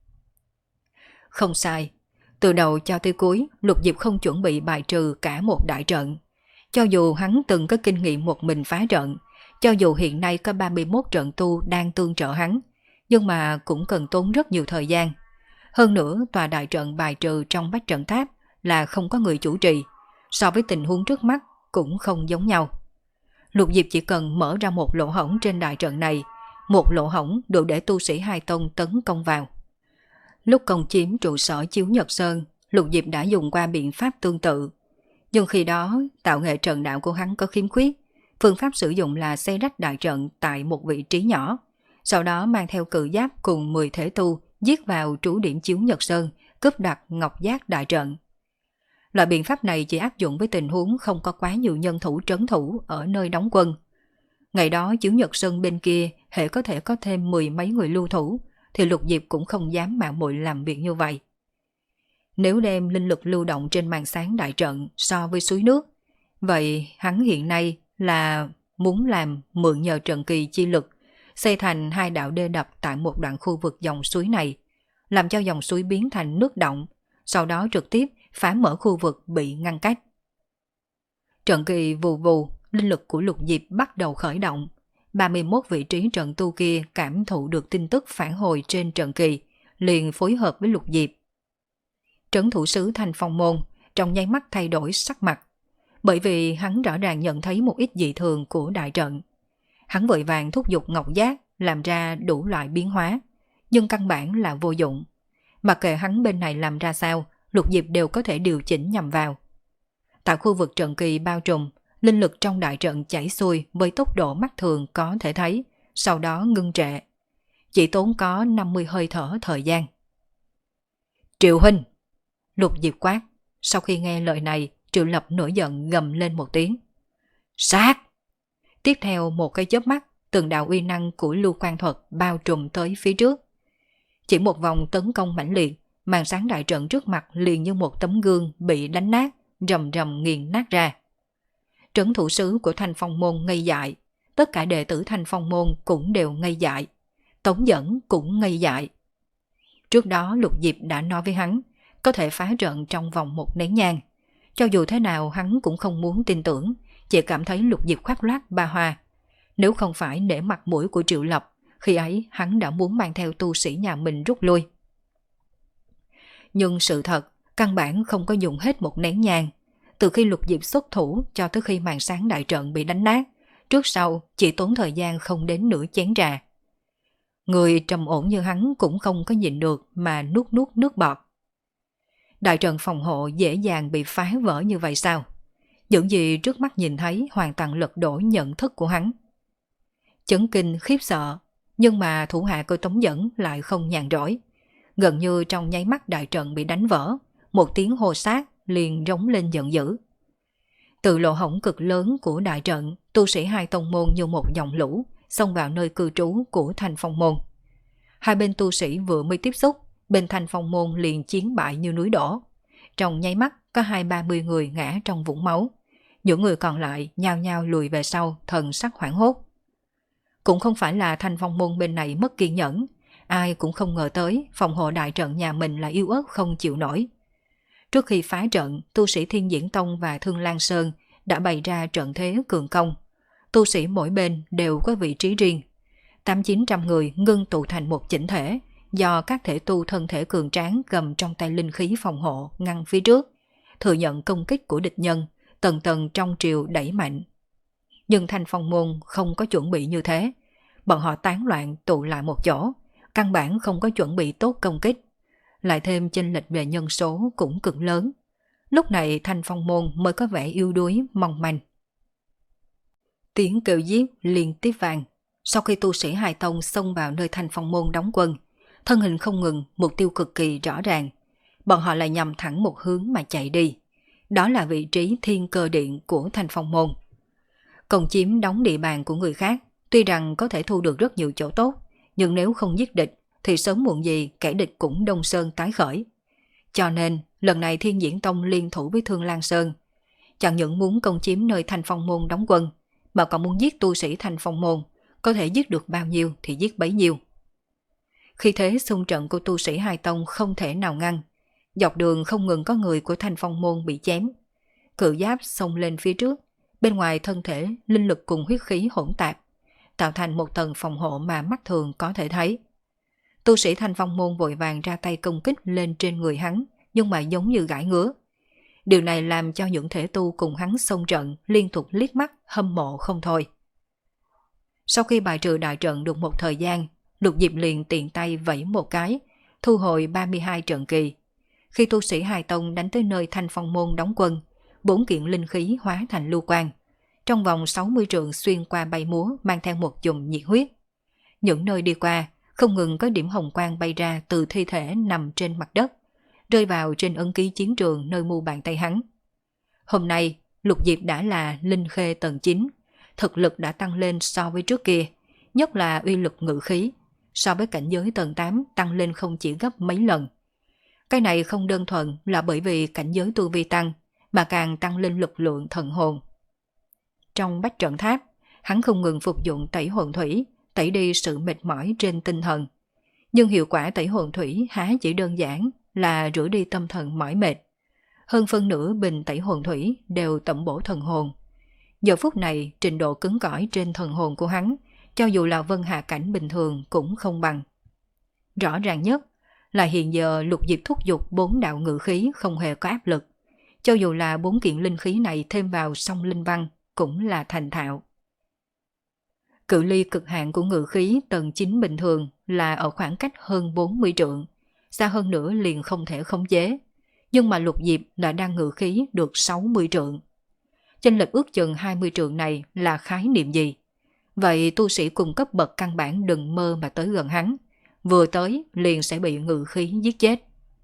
Không sai, từ đầu cho tới cuối, Lục Diệp không chuẩn bị bài trừ cả một đại trận. Cho dù hắn từng có kinh nghiệm một mình phá trận, cho dù hiện nay có ba mươi mốt trận tu đang tương trợ hắn, nhưng mà cũng cần tốn rất nhiều thời gian. Hơn nữa, tòa đại trận bài trừ trong bách trận tháp là không có người chủ trì, so với tình huống trước mắt cũng không giống nhau. Lục Diệp chỉ cần mở ra một lỗ hổng trên đại trận này, một lỗ hổng đủ để tu sĩ hai tông tấn công vào. Lúc công chiếm trụ sở Chiếu Nhật Sơn, Lục Diệp đã dùng qua biện pháp tương tự. Nhưng khi đó, tạo nghệ trận đạo của hắn có khiếm khuyết, phương pháp sử dụng là xây rách đại trận tại một vị trí nhỏ, sau đó mang theo cự giáp cùng mười thể tu giết vào trú điểm Chiếu Nhật Sơn, cướp đoạt ngọc giác đại trận. Loại biện pháp này chỉ áp dụng với tình huống không có quá nhiều nhân thủ trấn thủ ở nơi đóng quân. Ngày đó Chiếu Nhật Sơn bên kia hễ có thể có thêm mười mấy người lưu thủ, thì Lục Diệp cũng không dám mạo muội làm việc như vậy. Nếu đem linh lực lưu động trên màn sáng đại trận so với suối nước, vậy hắn hiện nay là muốn làm mượn nhờ trận kỳ chi lực, xây thành hai đạo đê đập tại một đoạn khu vực dòng suối này, làm cho dòng suối biến thành nước động, sau đó trực tiếp phá mở khu vực bị ngăn cách. Trận kỳ vù vù, linh lực của Lục Diệp bắt đầu khởi động. ba mươi mốt vị trí trận tu kia cảm thụ được tin tức phản hồi trên trận kỳ, liền phối hợp với Lục Diệp. Trấn thủ sứ Thanh Phong Môn trong nháy mắt thay đổi sắc mặt, bởi vì hắn rõ ràng nhận thấy một ít dị thường của đại trận. Hắn vội vàng thúc giục Ngọc Giác làm ra đủ loại biến hóa, nhưng căn bản là vô dụng. Mặc kệ hắn bên này làm ra sao, Lục Diệp đều có thể điều chỉnh nhằm vào. Tại khu vực trận kỳ bao trùm, linh lực trong đại trận chảy xuôi với tốc độ mắt thường có thể thấy, sau đó ngưng trệ. Chỉ tốn có năm mươi hơi thở thời gian. Triệu huynh! Lục Diệp quát. Sau khi nghe lời này, Triệu Lập nổi giận gầm lên một tiếng. Sát! Tiếp theo một cái chớp mắt, từng đạo uy năng của lưu quan thuật bao trùm tới phía trước. Chỉ một vòng tấn công mãnh liệt, màn sáng đại trận trước mặt liền như một tấm gương bị đánh nát, rầm rầm nghiền nát ra. Trấn thủ sứ của Thanh Phong Môn ngây dại, tất cả đệ tử Thanh Phong Môn cũng đều ngây dại, Tống Dẫn cũng ngây dại. Trước đó Lục Diệp đã nói với hắn, có thể phá trận trong vòng một nén nhang. Cho dù thế nào hắn cũng không muốn tin tưởng, chỉ cảm thấy Lục Diệp khoác lác ba hoa. Nếu không phải nể mặt mũi của Triệu Lập, khi ấy hắn đã muốn mang theo tu sĩ nhà mình rút lui. Nhưng sự thật, căn bản không có dùng hết một nén nhang. Từ khi Lục Diệp xuất thủ cho tới khi màn sáng đại trận bị đánh nát, trước sau chỉ tốn thời gian không đến nửa chén trà. Người trầm ổn như hắn cũng không có nhịn được mà nuốt nuốt nước bọt. Đại trận phòng hộ dễ dàng bị phá vỡ như vậy sao? Những gì trước mắt nhìn thấy hoàn toàn lật đổ nhận thức của hắn. Chấn kinh khiếp sợ, nhưng mà thủ hạ của Tống Dẫn lại không nhàn rỗi. Gần như trong nháy mắt đại trận bị đánh vỡ, một tiếng hô sát liền rống lên giận dữ. Từ lỗ hổng cực lớn của đại trận, tu sĩ hai tông môn như một dòng lũ xông vào nơi cư trú của Thanh Phong Môn. Hai bên tu sĩ vừa mới tiếp xúc, bên Thanh Phong Môn liền chiến bại như núi đổ. Trong nháy mắt có hai ba mươi người ngã trong vũng máu. Những người còn lại nhao nhao lùi về sau, thần sắc hoảng hốt. Cũng không phải là Thanh Phong Môn bên này mất kiên nhẫn, ai cũng không ngờ tới phòng hộ đại trận nhà mình là yếu ớt không chịu nổi. Trước khi phá trận, tu sĩ Thiên Diễn Tông và Thương Lan Sơn đã bày ra trận thế cường công. Tu sĩ mỗi bên đều có vị trí riêng. Tám chín trăm người ngưng tụ thành một chỉnh thể, do các thể tu thân thể cường tráng cầm trong tay linh khí phòng hộ ngăn phía trước, thừa nhận công kích của địch nhân, tầng tầng trong triều đẩy mạnh. Nhưng Thanh Phong Môn không có chuẩn bị như thế. Bọn họ tán loạn tụ lại một chỗ, căn bản không có chuẩn bị tốt công kích. Lại thêm chênh lệch về nhân số cũng cực lớn. Lúc này Thanh Phong Môn mới có vẻ yếu đuối, mong manh. Tiếng kêu giết liên tiếp vang. Sau khi tu sĩ hai tông xông vào nơi Thanh Phong Môn đóng quân, thân hình không ngừng, mục tiêu cực kỳ rõ ràng. Bọn họ lại nhằm thẳng một hướng mà chạy đi. Đó là vị trí Thiên Cơ Điện của Thanh Phong Môn. Công chiếm đóng địa bàn của người khác, tuy rằng có thể thu được rất nhiều chỗ tốt, nhưng nếu không giết địch, thì sớm muộn gì kẻ địch cũng đông sơn tái khởi. Cho nên, lần này Thiên Diễn Tông liên thủ với Thương Lan Sơn. Chẳng những muốn công chiếm nơi Thanh Phong Môn đóng quân, mà còn muốn giết tu sĩ Thanh Phong Môn, có thể giết được bao nhiêu thì giết bấy nhiêu. Khi thế xung trận của tu sĩ hai tông không thể nào ngăn, dọc đường không ngừng có người của Thanh Phong Môn bị chém. Cự giáp xông lên phía trước, bên ngoài thân thể linh lực cùng huyết khí hỗn tạp, tạo thành một tầng phòng hộ mà mắt thường có thể thấy. Tu sĩ Thanh Phong Môn vội vàng ra tay công kích lên trên người hắn, nhưng mà giống như gãi ngứa. Điều này làm cho những thể tu cùng hắn xông trận liên tục liếc mắt hâm mộ không thôi. Sau khi bài trừ đại trận được một thời gian, Lục Diệp liền tiện tay vẫy một cái, thu hồi ba mươi hai trận kỳ. Khi tu sĩ hai tông đánh tới nơi Thanh Phong Môn đóng quân, bốn kiện linh khí hóa thành lưu quang. Trong vòng sáu mươi trượng xuyên qua bay múa mang theo một chùm nhiệt huyết. Những nơi đi qua, không ngừng có điểm hồng quang bay ra từ thi thể nằm trên mặt đất, rơi vào trên ấn ký chiến trường nơi mu bàn tay hắn. Hôm nay, Lục Diệp đã là linh khê tầng chín, thực lực đã tăng lên so với trước kia, nhất là uy lực ngự khí, so với cảnh giới tầng tám tăng lên không chỉ gấp mấy lần. Cái này không đơn thuần là bởi vì cảnh giới tu vi tăng, mà càng tăng lên lực lượng thần hồn. Trong bách trận tháp, Hắn không ngừng phục dụng tẩy hồn thủy, tẩy đi sự mệt mỏi trên tinh thần. Nhưng hiệu quả tẩy hồn thủy há chỉ đơn giản là rửa đi tâm thần mỏi mệt. Hơn phân nửa bình tẩy hồn thủy đều tẩm bổ thần hồn. Giờ phút này, trình độ cứng cỏi trên thần hồn của hắn, cho dù là vân hạ cảnh bình thường cũng không bằng. Rõ ràng nhất là hiện giờ Lục Diệp thúc giục bốn đạo ngự khí không hề có áp lực. Cho dù là bốn kiện linh khí này thêm vào song linh văn cũng là thành thạo. Cự ly cực hạn của ngự khí tầng chín bình thường là ở khoảng cách hơn bốn mươi trượng, xa hơn nữa liền không thể khống chế. Nhưng mà Lục Diệp đã đang ngự khí được sáu mươi trượng. Chênh lệch ước chừng hai mươi trượng này là khái niệm gì? Vậy tu sĩ cùng cấp bậc căn bản đừng mơ mà tới gần hắn. Vừa tới liền sẽ bị ngự khí giết chết.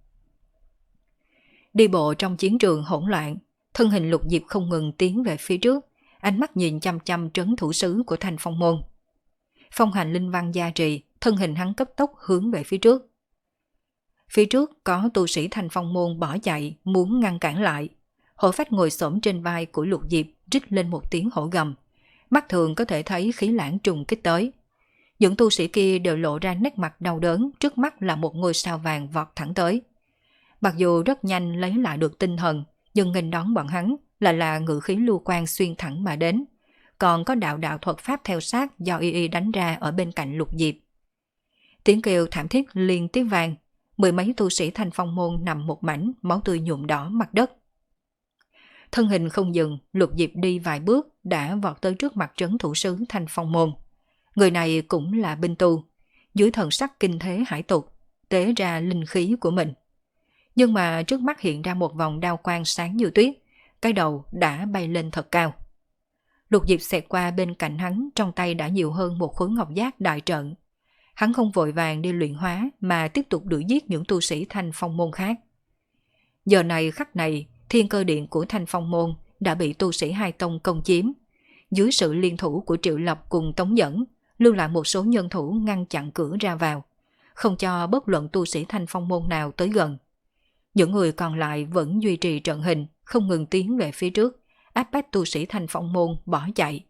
Đi bộ trong chiến trường hỗn loạn, thân hình Lục Diệp không ngừng tiến về phía trước, ánh mắt nhìn chăm chăm trấn thủ sứ của Thanh Phong môn. Phong hành linh văn gia trì, thân hình hắn cấp tốc hướng về phía trước. Phía trước có tu sĩ Thanh Phong môn bỏ chạy, muốn ngăn cản lại. Hổ phách ngồi xổm trên vai của Lục Diệp, rít lên một tiếng hổ gầm. Mắt thường có thể thấy khí lãng trùng kích tới. Những tu sĩ kia đều lộ ra nét mặt đau đớn, trước mắt là một ngôi sao vàng vọt thẳng tới. Mặc dù rất nhanh lấy lại được tinh thần, nhưng nghênh đón bọn hắn là là ngự khí lưu quang xuyên thẳng mà đến. Còn có đạo đạo thuật pháp theo sát do y y đánh ra ở bên cạnh Lục Diệp. Tiếng kêu thảm thiết liên tiếp vang, mười mấy tu sĩ Thanh Phong môn nằm một mảnh, máu tươi nhuộm đỏ mặt đất. Thân hình không dừng, Lục Diệp đi vài bước đã vọt tới trước mặt trấn thủ sứ Thanh Phong môn. Người này cũng là binh tu, dưới thần sắc kinh thế hải tục, tế ra linh khí của mình. Nhưng mà trước mắt hiện ra một vòng đao quang sáng như tuyết, cái đầu đã bay lên thật cao. Lục Diệp xẹt qua bên cạnh hắn, trong tay đã nhiều hơn một khối ngọc giác đại trận. Hắn không vội vàng đi luyện hóa mà tiếp tục đuổi giết những tu sĩ Thanh Phong môn khác. Giờ này khắc này, thiên cơ điện của Thanh Phong môn đã bị tu sĩ hai tông công chiếm. Dưới sự liên thủ của Triệu Lập cùng Tống Dẫn, lưu lại một số nhân thủ ngăn chặn cửa ra vào, không cho bất luận tu sĩ Thanh Phong môn nào tới gần. Những người còn lại vẫn duy trì trận hình, không ngừng tiến về phía trước, áp bách tu sĩ Thanh Phong môn bỏ chạy.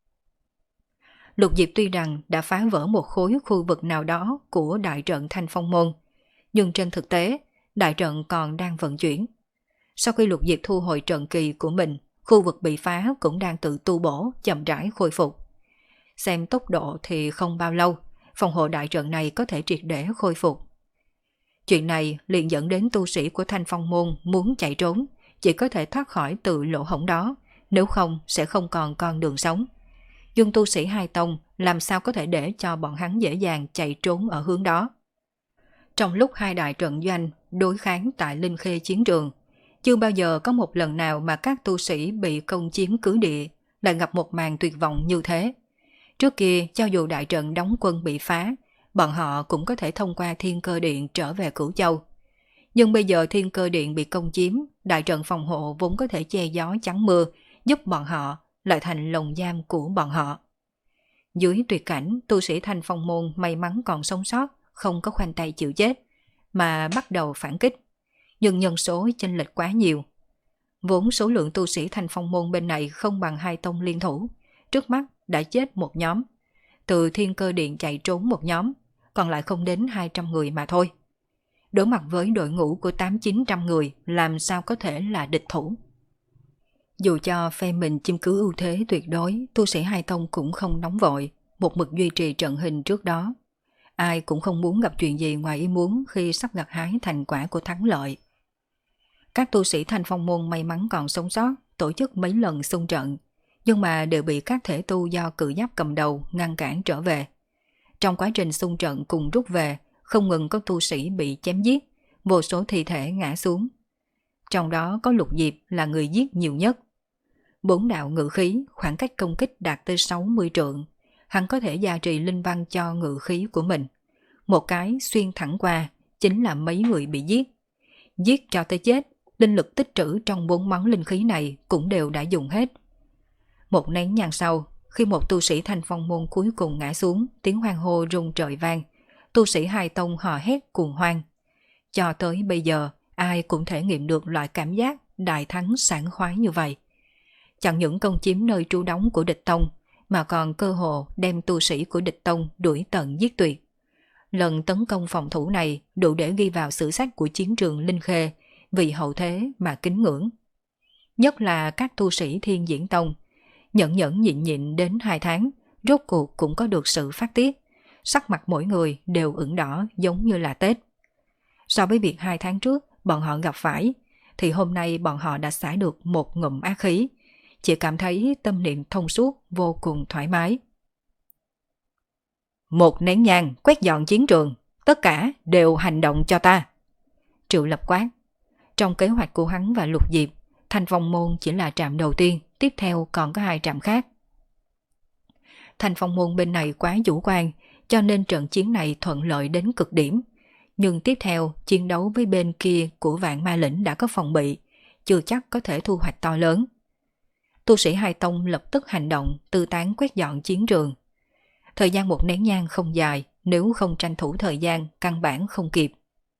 Lục Diệp tuy rằng đã phá vỡ một khối khu vực nào đó của đại trận Thanh Phong môn, nhưng trên thực tế, đại trận còn đang vận chuyển. Sau khi Lục Diệp thu hồi trận kỳ của mình, khu vực bị phá cũng đang tự tu bổ, chậm rãi khôi phục. Xem tốc độ thì không bao lâu, phòng hộ đại trận này có thể triệt để khôi phục. Chuyện này liền dẫn đến tu sĩ của Thanh Phong môn muốn chạy trốn, chỉ có thể thoát khỏi từ lỗ hổng đó, nếu không sẽ không còn con đường sống. Nhưng tu sĩ hai tông làm sao có thể để cho bọn hắn dễ dàng chạy trốn ở hướng đó. Trong lúc hai đại trận doanh đối kháng tại Linh Khê chiến trường, chưa bao giờ có một lần nào mà các tu sĩ bị công chiếm cứ địa lại gặp một màn tuyệt vọng như thế. Trước kia, cho dù đại trận đóng quân bị phá, bọn họ cũng có thể thông qua Thiên Cơ Điện trở về Cửu Châu. Nhưng bây giờ Thiên Cơ Điện bị công chiếm, đại trận phòng hộ vốn có thể che gió chắn mưa, giúp bọn họ lại thành lồng giam của bọn họ. Dưới tuyệt cảnh, tu sĩ Thanh Phong môn may mắn còn sống sót, không có khoanh tay chịu chết, mà bắt đầu phản kích. Nhưng nhân số chênh lệch quá nhiều. Vốn số lượng tu sĩ Thanh Phong môn bên này không bằng hai tông liên thủ, trước mắt đã chết một nhóm. Từ Thiên Cơ Điện chạy trốn một nhóm, còn lại không đến hai trăm người mà thôi. Đối mặt với đội ngũ của tám chín trăm người, làm sao có thể là địch thủ. Dù cho phe mình chiếm cứ ưu thế tuyệt đối, tu sĩ hai tông cũng không nóng vội, một mực duy trì trận hình trước đó. Ai cũng không muốn gặp chuyện gì ngoài ý muốn khi sắp gặt hái thành quả của thắng lợi. Các tu sĩ Thanh Phong môn may mắn còn sống sót, tổ chức mấy lần xung trận, nhưng mà đều bị các thể tu do cự giáp cầm đầu ngăn cản trở về. Trong quá trình xung trận cùng rút về, không ngừng có tu sĩ bị chém giết, vô số thi thể ngã xuống. Trong đó có Lục Diệp là người giết nhiều nhất. Bốn đạo ngự khí, khoảng cách công kích đạt tới sáu mươi trượng. Hắn có thể gia trì linh văn cho ngự khí của mình. Một cái xuyên thẳng qua, chính là mấy người bị giết. Giết cho tới chết, linh lực tích trữ trong bốn món linh khí này cũng đều đã dùng hết. Một nén nhang sau, khi một tu sĩ Thanh Phong môn cuối cùng ngã xuống, tiếng hoan hô rung trời vang, tu sĩ hai tông hò hét cuồng hoan. Cho tới bây giờ, ai cũng thể nghiệm được loại cảm giác đại thắng sảng khoái như vậy. Chẳng những công chiếm nơi trú đóng của địch tông, mà còn cơ hồ đem tu sĩ của địch tông đuổi tận giết tuyệt. Lần tấn công phòng thủ này đủ để ghi vào sử sách của chiến trường Linh Khê vì hậu thế mà kính ngưỡng. Nhất là các tu sĩ Thiên Diễn Tông, nhẫn nhẫn nhịn nhịn đến hai tháng, rốt cuộc cũng có được sự phát tiết, sắc mặt mỗi người đều ửng đỏ giống như là Tết. So với việc hai tháng trước bọn họ gặp phải, thì hôm nay bọn họ đã xả được một ngụm ác khí, chỉ cảm thấy tâm niệm thông suốt vô cùng thoải mái. Một nén nhang quét dọn chiến trường, tất cả đều hành động cho ta. Triệu Lập quát. Trong kế hoạch của hắn và Lục Diệp, Thanh Phong Môn chỉ là trạm đầu tiên, tiếp theo còn có hai trạm khác. Thanh Phong Môn bên này quá chủ quan, cho nên trận chiến này thuận lợi đến cực điểm. Nhưng tiếp theo, chiến đấu với bên kia của Vạn Ma Lĩnh đã có phòng bị, chưa chắc có thể thu hoạch to lớn. Tu sĩ hai tông lập tức hành động, tư tán quét dọn chiến trường. Thời gian một nén nhang không dài, nếu không tranh thủ thời gian, căn bản không kịp.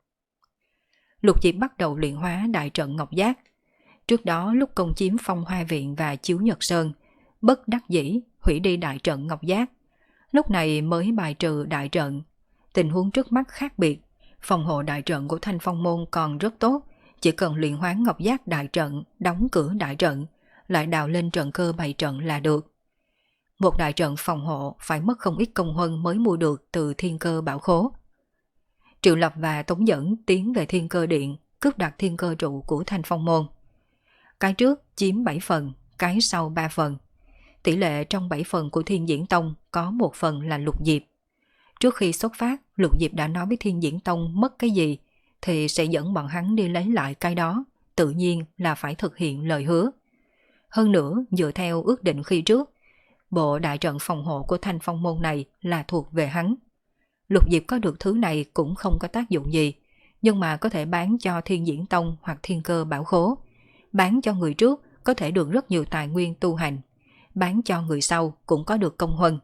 Lục Diệp bắt đầu luyện hóa đại trận Ngọc Giác. Trước đó lúc công chiếm Phong Hoa Viện và Chiếu Nhật Sơn, bất đắc dĩ hủy đi đại trận Ngọc Giác. Lúc này mới bài trừ đại trận. Tình huống trước mắt khác biệt, phòng hộ đại trận của Thanh Phong Môn còn rất tốt, chỉ cần luyện hóa Ngọc Giác đại trận, đóng cửa đại trận, lại đào lên trận cơ bày trận là được. Một đại trận phòng hộ phải mất không ít công huân mới mua được từ Thiên Cơ Bảo Khố. Triệu Lập và Tống Dẫn tiến về Thiên Cơ Điện, cướp đoạt Thiên Cơ Trụ của Thanh Phong Môn. Cái trước chiếm bảy phần, cái sau ba phần. Tỷ lệ trong bảy phần của Thiên Diễn Tông có một phần là Lục Diệp. Trước khi xuất phát, Lục Diệp đã nói với Thiên Diễn Tông mất cái gì thì sẽ dẫn bọn hắn đi lấy lại cái đó, tự nhiên là phải thực hiện lời hứa. Hơn nữa, dựa theo ước định khi trước, bộ đại trận phòng hộ của Thanh Phong Môn này là thuộc về hắn. Lục Diệp có được thứ này cũng không có tác dụng gì, nhưng mà có thể bán cho Thiên Diễn Tông hoặc Thiên Cơ Bảo Khố. Bán cho người trước có thể được rất nhiều tài nguyên tu hành, bán cho người sau cũng có được công huân.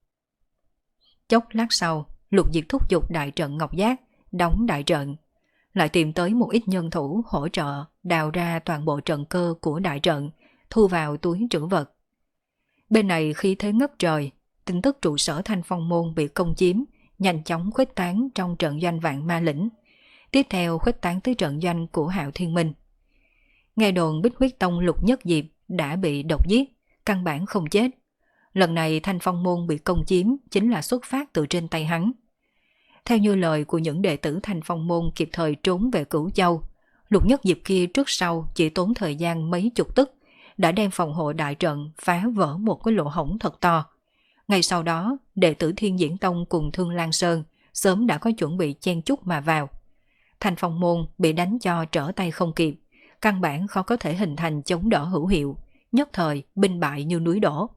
Chốc lát sau, Lục Diệp thúc giục đại trận Ngọc Giác, đóng đại trận, lại tìm tới một ít nhân thủ hỗ trợ đào ra toàn bộ trận cơ của đại trận, thu vào túi trữ vật. Bên này khí thế ngất trời, tin tức trụ sở Thanh Phong Môn bị công chiếm, nhanh chóng khuếch tán trong trận doanh Vạn Ma Lĩnh, tiếp theo khuếch tán tới trận doanh của Hạo Thiên Minh. Nghe đồn Bích Huyết Tông Lục Nhất Diệp đã bị độc giết, căn bản không chết. Lần này Thanh Phong Môn bị công chiếm chính là xuất phát từ trên tay hắn. Theo như lời của những đệ tử Thanh Phong Môn kịp thời trốn về Cửu Châu, Lục Nhất Diệp kia trước sau chỉ tốn thời gian mấy chục tức, đã đem phòng hộ đại trận phá vỡ một cái lỗ hổng thật to. Ngay sau đó, đệ tử Thiên Diễn Tông cùng Thương Lan Sơn sớm đã có chuẩn bị chen chúc mà vào. Thanh Phong Môn bị đánh cho trở tay không kịp, căn bản khó có thể hình thành chống đỡ hữu hiệu, nhất thời binh bại như núi đổ.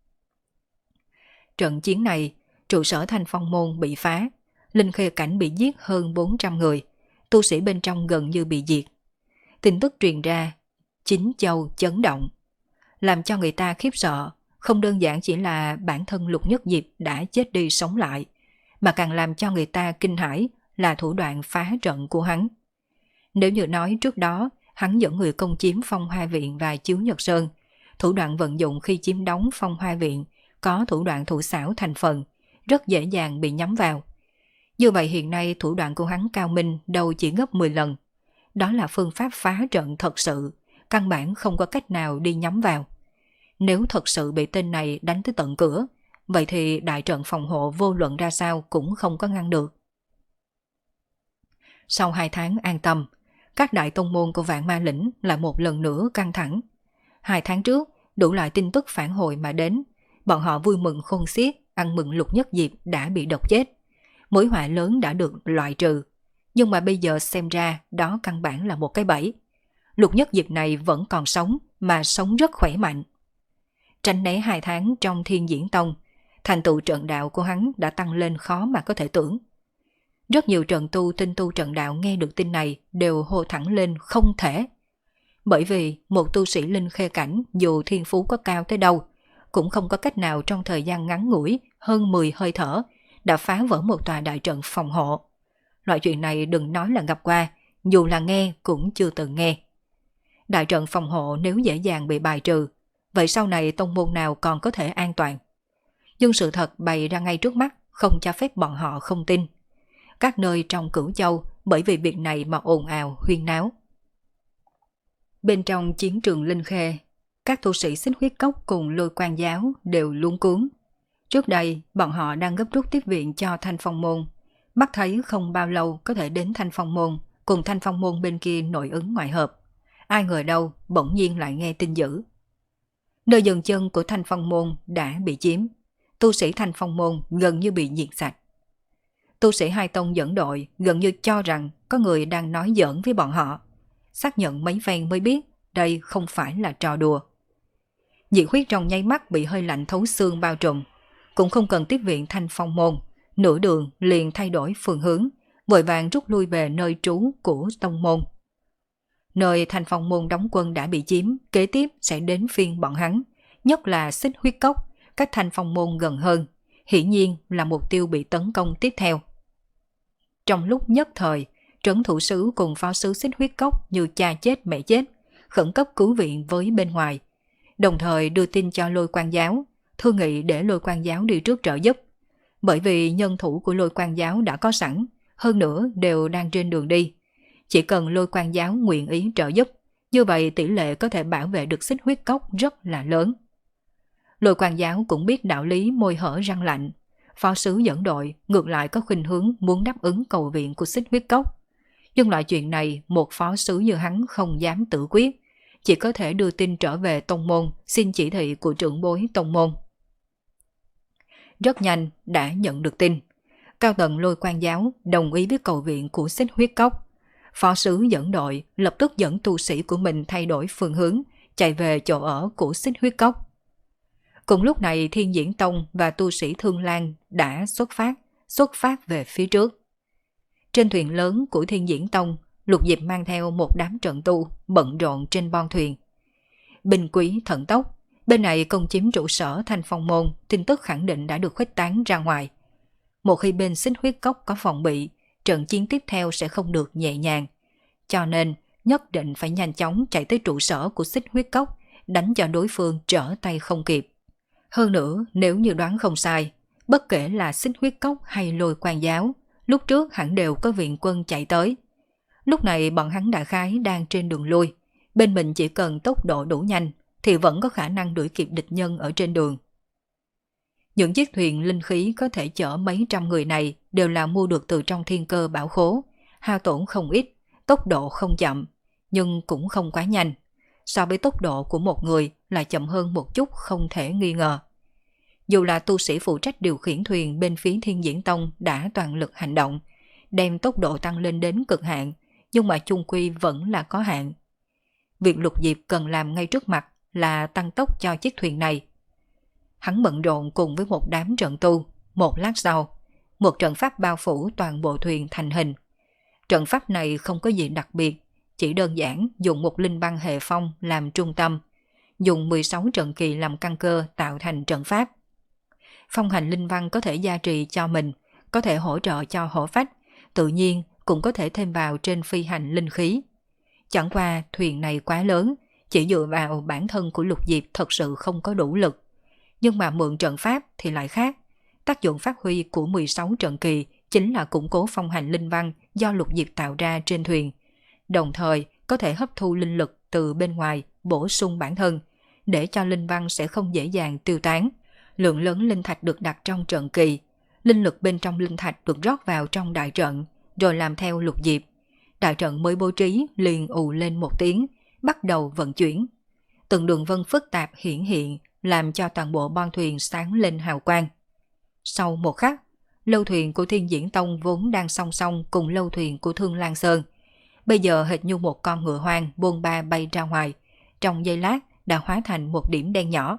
Trận chiến này, trụ sở Thanh Phong Môn bị phá, Linh Khê Cảnh bị giết hơn bốn trăm người, tu sĩ bên trong gần như bị diệt. Tin tức truyền ra, chín châu chấn động, làm cho người ta khiếp sợ. Không đơn giản chỉ là bản thân Lục Nhất Diệp đã chết đi sống lại, mà càng làm cho người ta kinh hãi là thủ đoạn phá trận của hắn. Nếu như nói trước đó, hắn dẫn người công chiếm Phong Hoa Viện và Chiếu Nhật Sơn, thủ đoạn vận dụng khi chiếm đóng Phong Hoa Viện có thủ đoạn thủ xảo thành phần, rất dễ dàng bị nhắm vào. Như vậy hiện nay thủ đoạn của hắn cao minh đâu chỉ gấp mười lần. Đó là phương pháp phá trận thật sự, căn bản không có cách nào đi nhắm vào. Nếu thật sự bị tên này đánh tới tận cửa, vậy thì đại trận phòng hộ vô luận ra sao cũng không có ngăn được. Sau hai tháng an tâm, các đại tông môn của Vạn Ma Lĩnh lại một lần nữa căng thẳng. Hai tháng trước, đủ loại tin tức phản hồi mà đến, bọn họ vui mừng khôn xiết, ăn mừng Lục Nhất Diệp đã bị độc chết. Mối họa lớn đã được loại trừ, nhưng mà bây giờ xem ra đó căn bản là một cái bẫy. Lục Nhất Diệp này vẫn còn sống, mà sống rất khỏe mạnh. Tránh né hai tháng trong Thiên Diễn Tông, thành tựu trận đạo của hắn đã tăng lên khó mà có thể tưởng. Rất nhiều trận tu tinh tu trận đạo nghe được tin này đều hô thẳng lên không thể. Bởi vì một tu sĩ Linh Khê Cảnh dù thiên phú có cao tới đâu, cũng không có cách nào trong thời gian ngắn ngủi hơn mười hơi thở đã phá vỡ một tòa đại trận phòng hộ. Loại chuyện này đừng nói là gặp qua, dù là nghe cũng chưa từng nghe. Đại trận phòng hộ nếu dễ dàng bị bài trừ, vậy sau này tông môn nào còn có thể an toàn? Nhưng sự thật bày ra ngay trước mắt, không cho phép bọn họ không tin. Các nơi trong Cửu Châu bởi vì việc này mà ồn ào huyên náo. Bên trong chiến trường Linh Khê, các tu sĩ Xích Huyết Cốc cùng Lôi Quan giáo đều luống cuống. Trước đây, bọn họ đang gấp rút tiếp viện cho Thanh Phong Môn. Mắt thấy không bao lâu có thể đến Thanh Phong Môn, cùng Thanh Phong Môn bên kia nội ứng ngoại hợp. Ai ngờ đâu, bỗng nhiên lại nghe tin dữ. Nơi dừng chân của Thanh Phong Môn đã bị chiếm. Tu sĩ Thanh Phong Môn gần như bị diệt sạch. Tu sĩ hai tông dẫn đội gần như cho rằng có người đang nói giỡn với bọn họ. Xác nhận mấy phen mới biết đây không phải là trò đùa. Diệt Huyết trong nháy mắt bị hơi lạnh thấu xương bao trùm. Cũng không cần tiếp viện Thanh Phong Môn. Nửa đường liền thay đổi phương hướng, vội vàng rút lui về nơi trú của tông môn. Nơi Thanh Phong Môn đóng quân đã bị chiếm, kế tiếp sẽ đến phiên bọn hắn, nhất là Xích Huyết Cốc, cách Thanh Phong Môn gần hơn, hiển nhiên là mục tiêu bị tấn công tiếp theo. Trong lúc nhất thời, trấn thủ sứ cùng phó sứ Xích Huyết Cốc như cha chết mẹ chết, khẩn cấp cứu viện với bên ngoài, đồng thời đưa tin cho Lôi Quan giáo, thương nghị để Lôi Quan giáo đi trước trợ giúp. Bởi vì nhân thủ của Lôi Quan giáo đã có sẵn, hơn nữa đều đang trên đường đi. Chỉ cần Lôi Quan giáo nguyện ý trợ giúp, như vậy tỷ lệ có thể bảo vệ được Xích Huyết Cốc rất là lớn. Lôi Quan giáo cũng biết đạo lý môi hở răng lạnh. Phó sứ dẫn đội ngược lại có khuynh hướng muốn đáp ứng cầu viện của Xích Huyết Cốc. Nhưng loại chuyện này một phó sứ như hắn không dám tự quyết, chỉ có thể đưa tin trở về tông môn xin chỉ thị của trưởng bối tông môn. Rất nhanh đã nhận được tin. Cao tầng Lôi Quan giáo đồng ý với cầu viện của Xích Huyết Cốc. Phó sứ dẫn đội lập tức dẫn tu sĩ của mình thay đổi phương hướng, chạy về chỗ ở của Xích Huyết Cốc. Cùng lúc này Thiên Diễn Tông và tu sĩ Thương Lan đã xuất phát, xuất phát về phía trước. Trên thuyền lớn của Thiên Diễn Tông, Lục Diệp mang theo một đám trận tu bận rộn trên bon thuyền. Binh quý thận tốc, bên này công chiếm trụ sở Thanh Phong Môn, tin tức khẳng định đã được khuếch tán ra ngoài. Một khi bên Xích Huyết Cốc có phòng bị, trận chiến tiếp theo sẽ không được nhẹ nhàng. Cho nên, nhất định phải nhanh chóng chạy tới trụ sở của Xích Huyết Cốc, đánh cho đối phương trở tay không kịp. Hơn nữa, nếu như đoán không sai, bất kể là Xích Huyết Cốc hay Lôi Quan giáo, lúc trước hẳn đều có viện quân chạy tới. Lúc này bọn hắn đại khái đang trên đường lui, bên mình chỉ cần tốc độ đủ nhanh, thì vẫn có khả năng đuổi kịp địch nhân ở trên đường. Những chiếc thuyền linh khí có thể chở mấy trăm người này đều là mua được từ trong thiên cơ bảo khố, hao tổn không ít, tốc độ không chậm, nhưng cũng không quá nhanh. So với tốc độ của một người là chậm hơn một chút không thể nghi ngờ. Dù là tu sĩ phụ trách điều khiển thuyền bên phía Thiên Diễn Tông đã toàn lực hành động, đem tốc độ tăng lên đến cực hạn, nhưng mà chung quy vẫn là có hạn. Việc Lục Diệp cần làm ngay trước mặt là tăng tốc cho chiếc thuyền này. Hắn bận rộn cùng với một đám trận tu, một lát sau, một trận pháp bao phủ toàn bộ thuyền thành hình. Trận pháp này không có gì đặc biệt, chỉ đơn giản dùng một linh băng hệ phong làm trung tâm, dùng mười sáu trận kỳ làm căn cơ tạo thành trận pháp. Phong hành linh văn có thể gia trì cho mình, có thể hỗ trợ cho hổ phách, tự nhiên cũng có thể thêm vào trên phi hành linh khí. Chẳng qua thuyền này quá lớn, chỉ dựa vào bản thân của Lục Diệp thật sự không có đủ lực. Nhưng mà mượn trận pháp thì lại khác. Tác dụng phát huy của mười sáu trận kỳ chính là củng cố phong hành linh văn do Lục Diệp tạo ra trên thuyền. Đồng thời có thể hấp thu linh lực từ bên ngoài bổ sung bản thân, để cho linh văn sẽ không dễ dàng tiêu tán. Lượng lớn linh thạch được đặt trong trận kỳ, linh lực bên trong linh thạch được rót vào trong đại trận, rồi làm theo Lục Diệp. Đại trận mới bố trí liền ù lên một tiếng, bắt đầu vận chuyển. Từng đường vân phức tạp hiển hiện, làm cho toàn bộ bon thuyền sáng lên hào quang. Sau một khắc, lâu thuyền của Thiên Diễn Tông vốn đang song song cùng lâu thuyền của Thương Lan Sơn. Bây giờ hệt như một con ngựa hoang bôn ba bay ra ngoài, trong giây lát đã hóa thành một điểm đen nhỏ.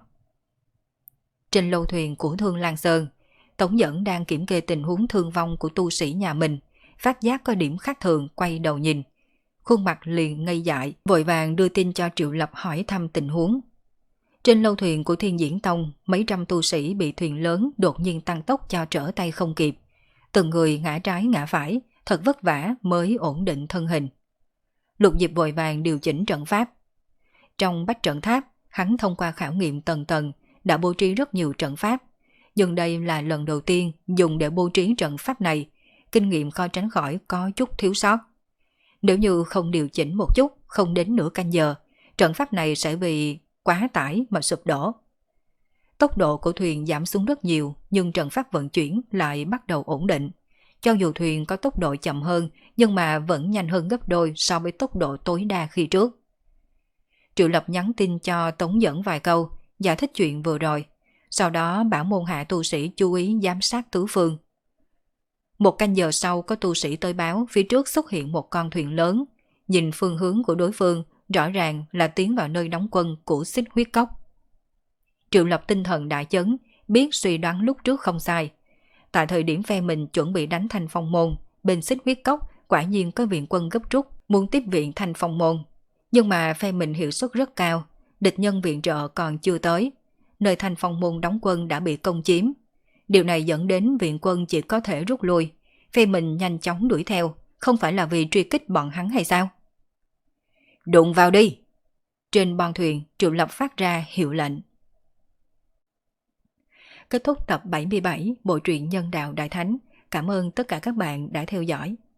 Trên lâu thuyền của Thương Lan Sơn, Tống Dẫn đang kiểm kê tình huống thương vong của tu sĩ nhà mình, phát giác có điểm khác thường quay đầu nhìn. Khuôn mặt liền ngây dại, vội vàng đưa tin cho Triệu Lập hỏi thăm tình huống. Trên lâu thuyền của Thiên Diễn Tông, mấy trăm tu sĩ bị thuyền lớn đột nhiên tăng tốc cho trở tay không kịp. Từng người ngã trái ngã phải, thật vất vả mới ổn định thân hình. Lục Diệp vội vàng điều chỉnh trận pháp. Trong bách trận tháp, hắn thông qua khảo nghiệm tầng tầng, đã bố trí rất nhiều trận pháp. nhưng đây là lần đầu tiên dùng để bố trí trận pháp này, kinh nghiệm khó tránh khỏi có chút thiếu sót. Nếu như không điều chỉnh một chút, không đến nửa canh giờ, trận pháp này sẽ bị quá tải mà sụp đổ. Tốc độ của thuyền giảm xuống rất nhiều, nhưng trận pháp vận chuyển lại bắt đầu ổn định. Cho dù thuyền có tốc độ chậm hơn, nhưng mà vẫn nhanh hơn gấp đôi so với tốc độ tối đa khi trước. Triệu Lập nhắn tin cho Tống Dẫn vài câu, giải thích chuyện vừa rồi. Sau đó bảo môn hạ tu sĩ chú ý giám sát tứ phương. Một canh giờ sau có tu sĩ tới báo phía trước xuất hiện một con thuyền lớn. Nhìn phương hướng của đối phương, rõ ràng là tiến vào nơi đóng quân của Xích Huyết Cốc. Triệu Lập tinh thần đại chấn, biết suy đoán lúc trước không sai. Tại thời điểm phe mình chuẩn bị đánh Thanh Phong Môn, bên Xích Huyết Cốc quả nhiên có viện quân gấp rút muốn tiếp viện Thanh Phong Môn. Nhưng mà phe mình hiệu suất rất cao, địch nhân viện trợ còn chưa tới. Nơi Thanh Phong Môn đóng quân đã bị công chiếm. Điều này dẫn đến viện quân chỉ có thể rút lui. Phe mình nhanh chóng đuổi theo, không phải là vì truy kích bọn hắn hay sao? Đụng vào đi! Trên bon thuyền, Triệu Lập phát ra hiệu lệnh. Kết thúc tập bảy mươi bảy Bộ truyện Nhân Đạo Đại Thánh. Cảm ơn tất cả các bạn đã theo dõi.